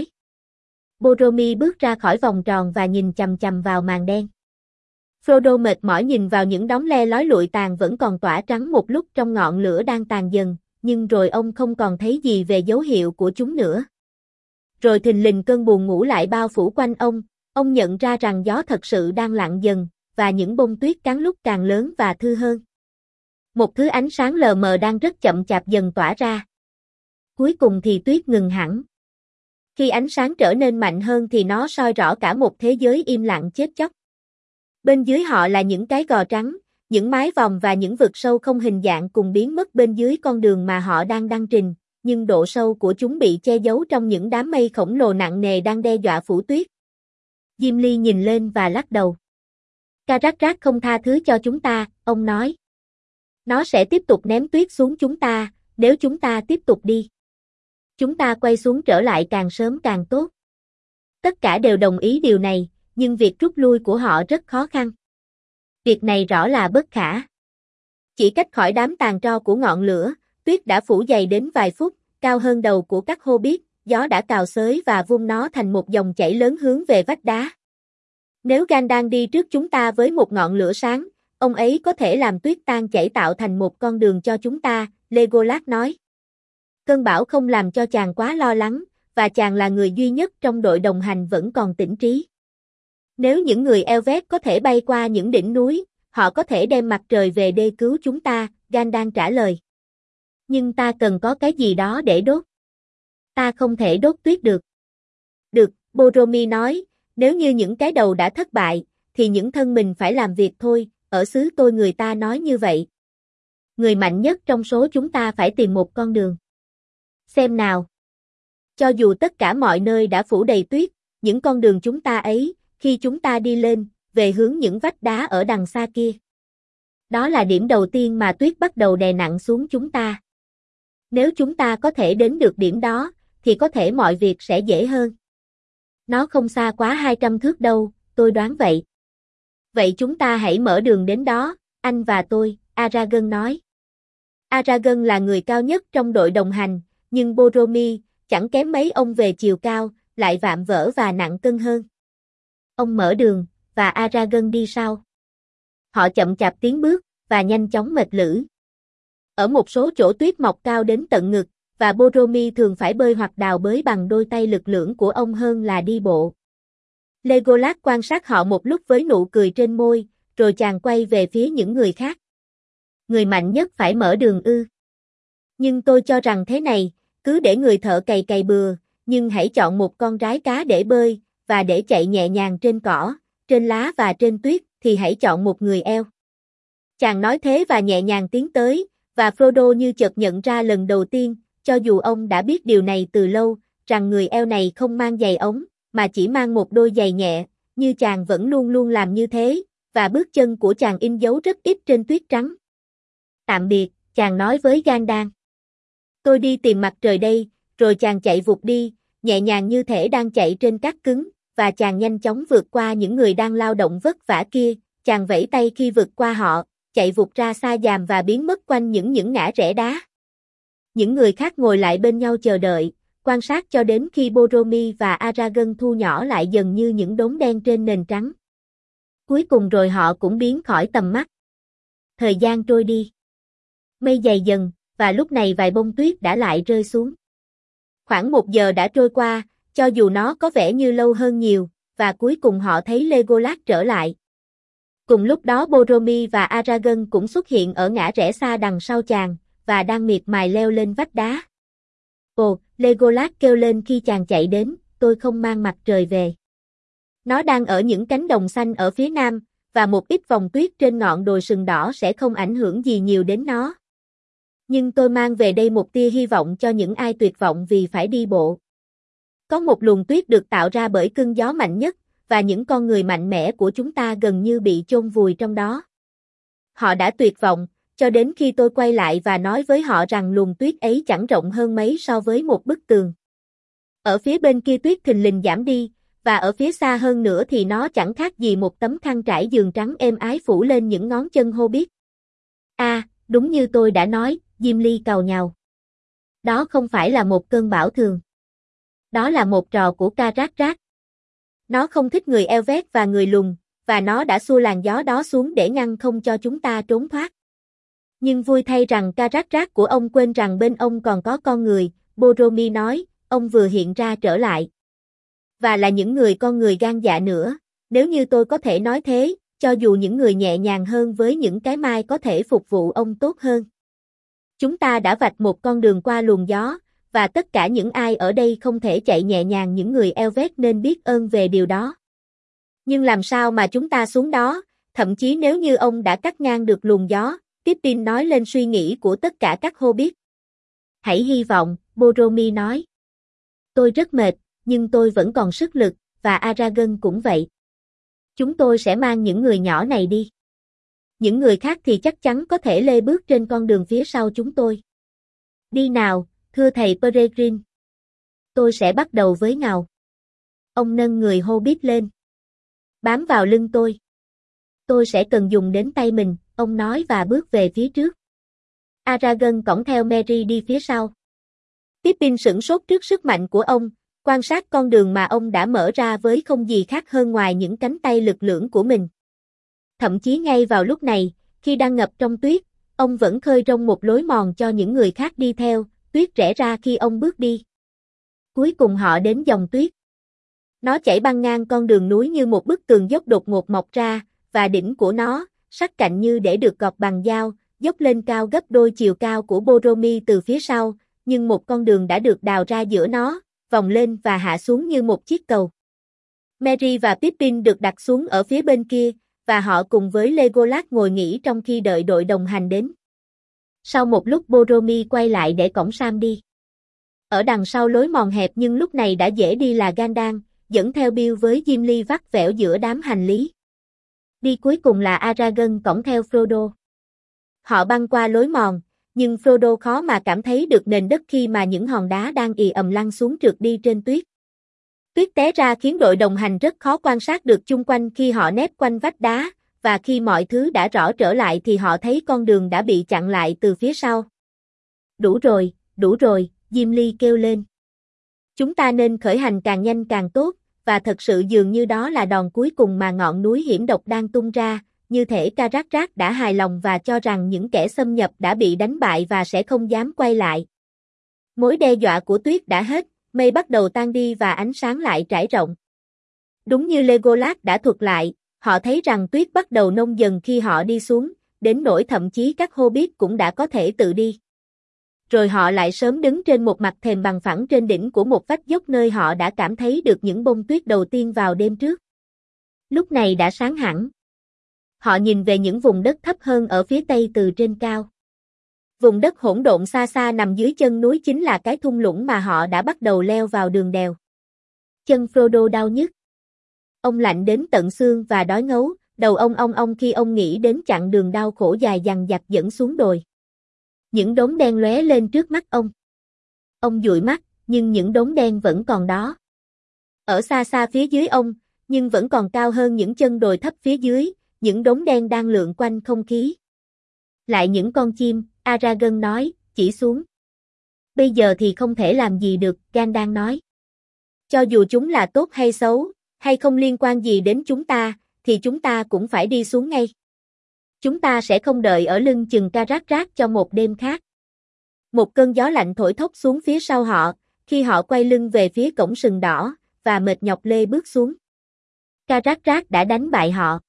Boromir bước ra khỏi vòng tròn và nhìn chằm chằm vào màn đen. Frodo mệt mỏi nhìn vào những đống le lói lụi tàn vẫn còn tỏa trắng một lúc trong ngọn lửa đang tàn dần, nhưng rồi ông không còn thấy gì về dấu hiệu của chúng nữa. Rồi thình lình cơn buồn ngủ lại bao phủ quanh ông nhận ra rằng gió thật sự đang lặng dần, và những bông tuyết càng lúc càng lớn và thưa hơn. Một thứ ánh sáng lờ mờ đang rất chậm chạp dần tỏa ra. Cuối cùng thì tuyết ngừng hẳn. Khi ánh sáng trở nên mạnh hơn thì nó soi rõ cả một thế giới im lặng chết chóc. Bên dưới họ là những cái gò trắng, những mái vòm và những vực sâu không hình dạng cùng biến mất bên dưới con đường mà họ đang đăng trình, nhưng độ sâu của chúng bị che giấu trong những đám mây khổng lồ nặng nề đang đe dọa phủ tuyết. Gimli nhìn lên và lắc đầu. Caragrak không tha thứ cho chúng ta, ông nói. Nó sẽ tiếp tục ném tuyết xuống chúng ta, nếu chúng ta tiếp tục đi. Chúng ta quay xuống trở lại càng sớm càng tốt. Tất cả đều đồng ý điều này, nhưng việc rút lui của họ rất khó khăn. Việc này rõ là bất khả. Chỉ cách khỏi đám tàn tro của ngọn lửa, tuyết đã phủ dày đến vài phút, cao hơn đầu của các Hobbit, gió đã cào xới và vung nó thành một dòng chảy lớn hướng về vách đá. Nếu Gandalf đi trước chúng ta với một ngọn lửa sáng, ông ấy có thể làm tuyết tan chảy tạo thành một con đường cho chúng ta, Legolas nói. Cơn bão không làm cho chàng quá lo lắng, và chàng là người duy nhất trong đội đồng hành vẫn còn tỉnh trí. Nếu những người Elvet có thể bay qua những đỉnh núi, họ có thể đem mặt trời về để cứu chúng ta, Gandalf trả lời. Nhưng ta cần có cái gì đó để đốt. Ta không thể đốt tuyết được. Được, Boromir nói, nếu như những cái đầu đã thất bại, thì những thân mình phải làm việc thôi, ở xứ tôi người ta nói như vậy. Người mạnh nhất trong số chúng ta phải tìm một con đường. Xem nào. Cho dù tất cả mọi nơi đã phủ đầy tuyết, những con đường chúng ta ấy, khi chúng ta đi lên, về hướng những vách đá ở đằng xa kia. Đó là điểm đầu tiên mà tuyết bắt đầu đè nặng xuống chúng ta. Nếu chúng ta có thể đến được điểm đó, thì có thể mọi việc sẽ dễ hơn. Nó không xa quá 200 thước đâu, tôi đoán vậy. Vậy chúng ta hãy mở đường đến đó, anh và tôi, Aragorn nói. Aragorn là người cao nhất trong đội đồng hành, nhưng Boromir, chẳng kém mấy ông về chiều cao, lại vạm vỡ và nặng cân hơn. Ông mở đường, và Aragorn đi sau. Họ chậm chạp tiến bước, và nhanh chóng mệt lử. Ở một số chỗ tuyết mọc cao đến tận ngực, và Boromir thường phải bơi hoặc đào bới bằng đôi tay lực lưỡng của ông hơn là đi bộ. Legolas quan sát họ một lúc với nụ cười trên môi, rồi chàng quay về phía những người khác. Người mạnh nhất phải mở đường ư? Nhưng tôi cho rằng thế này, cứ để người thợ cày cày bừa, nhưng hãy chọn một con rái cá để bơi, và để chạy nhẹ nhàng trên cỏ, trên lá và trên tuyết, thì hãy chọn một người eo. Chàng nói thế và nhẹ nhàng tiến tới, và Frodo như chợt nhận ra lần đầu tiên, cho dù ông đã biết điều này từ lâu, rằng người eo này không mang giày ống, mà chỉ mang một đôi giày nhẹ, như chàng vẫn luôn luôn làm như thế, và bước chân của chàng in dấu rất ít trên tuyết trắng. Tạm biệt, chàng nói với Gandalf. Tôi đi tìm mặt trời đây, rồi chàng chạy vụt đi, nhẹ nhàng như thể đang chạy trên cát cứng, và chàng nhanh chóng vượt qua những người đang lao động vất vả kia, chàng vẫy tay khi vượt qua họ, chạy vụt ra xa dàm và biến mất quanh những ngã rẽ đá. Những người khác ngồi lại bên nhau chờ đợi, quan sát cho đến khi Boromir và Aragorn thu nhỏ lại dần như những đốm đen trên nền trắng. Cuối cùng rồi họ cũng biến khỏi tầm mắt. Thời gian trôi đi. Mây dày dần, và lúc này vài bông tuyết đã lại rơi xuống. Khoảng 1 giờ đã trôi qua, cho dù nó có vẻ như lâu hơn nhiều, và cuối cùng họ thấy Legolas trở lại. Cùng lúc đó Boromir và Aragorn cũng xuất hiện ở ngã rẽ xa đằng sau chàng, và đang miệt mài leo lên vách đá. Ồ, Legolas kêu lên khi chàng chạy đến, tôi không mang mặt trời về. Nó đang ở những cánh đồng xanh ở phía nam, và một ít vòng tuyết trên ngọn đồi sừng đỏ sẽ không ảnh hưởng gì nhiều đến nó. Nhưng tôi mang về đây một tia hy vọng cho những ai tuyệt vọng vì phải đi bộ. Có một luồng tuyết được tạo ra bởi cơn gió mạnh nhất, và những con người mạnh mẽ của chúng ta gần như bị chôn vùi trong đó. Họ đã tuyệt vọng, cho đến khi tôi quay lại và nói với họ rằng luồng tuyết ấy chẳng rộng hơn mấy so với một bức tường. Ở phía bên kia tuyết thình lình giảm đi, và ở phía xa hơn nữa thì nó chẳng khác gì một tấm khăn trải giường trắng êm ái phủ lên những ngón chân Hobbit. Đúng như tôi đã nói, Gimli càu nhàu. Đó không phải là một cơn bão thường. Đó là một trò của Caragrak. Nó không thích người Elvet và người lùn, và nó đã xua làn gió đó xuống để ngăn không cho chúng ta trốn thoát. Nhưng vui thay rằng Caragrak của ông quên rằng bên ông còn có con người, Boromir nói, ông vừa hiện ra trở lại. Và là những con người gan dạ nữa, nếu như tôi có thể nói thế, cho dù những người nhẹ nhàng hơn với những cái mai có thể phục vụ ông tốt hơn. Chúng ta đã vạch một con đường qua luồng gió, và tất cả những ai ở đây không thể chạy nhẹ nhàng những người Elvet nên biết ơn về điều đó. Nhưng làm sao mà chúng ta xuống đó, thậm chí nếu như ông đã cắt ngang được luồng gió, Pippin nói lên suy nghĩ của tất cả các Hobbit. Hãy hy vọng, Boromir nói. Tôi rất mệt, nhưng tôi vẫn còn sức lực, và Aragorn cũng vậy. Chúng tôi sẽ mang những người nhỏ này đi. Những người khác thì chắc chắn có thể lê bước trên con đường phía sau chúng tôi. Đi nào, thưa thầy Peregrine. Tôi sẽ bắt đầu với Ngầu. Ông nâng người Hobbit lên. Bám vào lưng tôi. Tôi sẽ cần dùng đến tay mình, ông nói và bước về phía trước. Aragorn cõng theo Merry đi phía sau. Pippin sửng sốt trước sức mạnh của ông, quan sát con đường mà ông đã mở ra với không gì khác hơn ngoài những cánh tay lực lưỡng của mình. Thậm chí ngay vào lúc này, khi đang ngập trong tuyết, ông vẫn khơi rông một lối mòn cho những người khác đi theo, tuyết rẽ ra khi ông bước đi. Cuối cùng họ đến dòng tuyết. Nó chảy băng ngang con đường núi như một bức tường dốc đột ngột mọc ra, và đỉnh của nó, sắc cạnh như để được gọt bằng dao, dốc lên cao gấp đôi chiều cao của Boromir từ phía sau, nhưng một con đường đã được đào ra giữa nó, vòng lên và hạ xuống như một chiếc cầu. Merry và Pippin được đặt xuống ở phía bên kia, và họ cùng với Legolas ngồi nghỉ trong khi đợi đội đồng hành đến. Sau một lúc Boromir quay lại để cõng Sam đi. Ở đằng sau lối mòn hẹp nhưng lúc này đã dễ đi là Gandalf, dẫn theo Bill với Gimli vắt vẻo giữa đám hành lý. Đi cuối cùng là Aragorn cõng theo Frodo. Họ băng qua lối mòn, nhưng Frodo khó mà cảm thấy được nền đất khi mà những hòn đá đang ì ầm lăn xuống trượt đi trên tuyết. Tuyết té ra khiến đội đồng hành rất khó quan sát được chung quanh khi họ nép quanh vách đá, và khi mọi thứ đã rõ trở lại thì họ thấy con đường đã bị chặn lại từ phía sau. Đủ rồi, Gimli kêu lên. Chúng ta nên khởi hành càng nhanh càng tốt, và thật sự dường như đó là đòn cuối cùng mà ngọn núi hiểm độc đang tung ra, như thể Caragrak đã hài lòng và cho rằng những kẻ xâm nhập đã bị đánh bại và sẽ không dám quay lại. Mối đe dọa của tuyết đã hết, mây bắt đầu tan đi và ánh sáng lại trải rộng. Đúng như Legolas đã thuật lại, họ thấy rằng tuyết bắt đầu nông dần khi họ đi xuống, đến nỗi thậm chí các Hobbit cũng đã có thể tự đi. Rồi họ lại sớm đứng trên một mặt thềm bằng phẳng trên đỉnh của một vách dốc nơi họ đã cảm thấy được những bông tuyết đầu tiên vào đêm trước. Lúc này đã sáng hẳn. Họ nhìn về những vùng đất thấp hơn ở phía tây từ trên cao. Vùng đất hỗn độn xa xa nằm dưới chân núi chính là cái thung lũng mà họ đã bắt đầu leo vào đường đèo. Chân Frodo đau nhức. Ông lạnh đến tận xương và đói ngấu, đầu ông khi ông nghĩ đến chặng đường đau khổ dài dằng dặc dẫn xuống đồi. Những đốm đen lóe lên trước mắt ông. Ông dụi mắt, nhưng những đốm đen vẫn còn đó. Ở xa xa phía dưới ông, nhưng vẫn còn cao hơn những chân đồi thấp phía dưới, những đốm đen đang lượn quanh không khí. Lại những con chim, Aragorn nói, chỉ xuống. Bây giờ thì không thể làm gì được, Gandalf nói. Cho dù chúng là tốt hay xấu, hay không liên quan gì đến chúng ta, thì chúng ta cũng phải đi xuống ngay. Chúng ta sẽ không đợi ở lưng chừng Caragrak cho một đêm khác. Một cơn gió lạnh thổi thốc xuống phía sau họ, khi họ quay lưng về phía cổng sừng đỏ, và mệt nhọc lê bước xuống. Caragrak đã đánh bại họ.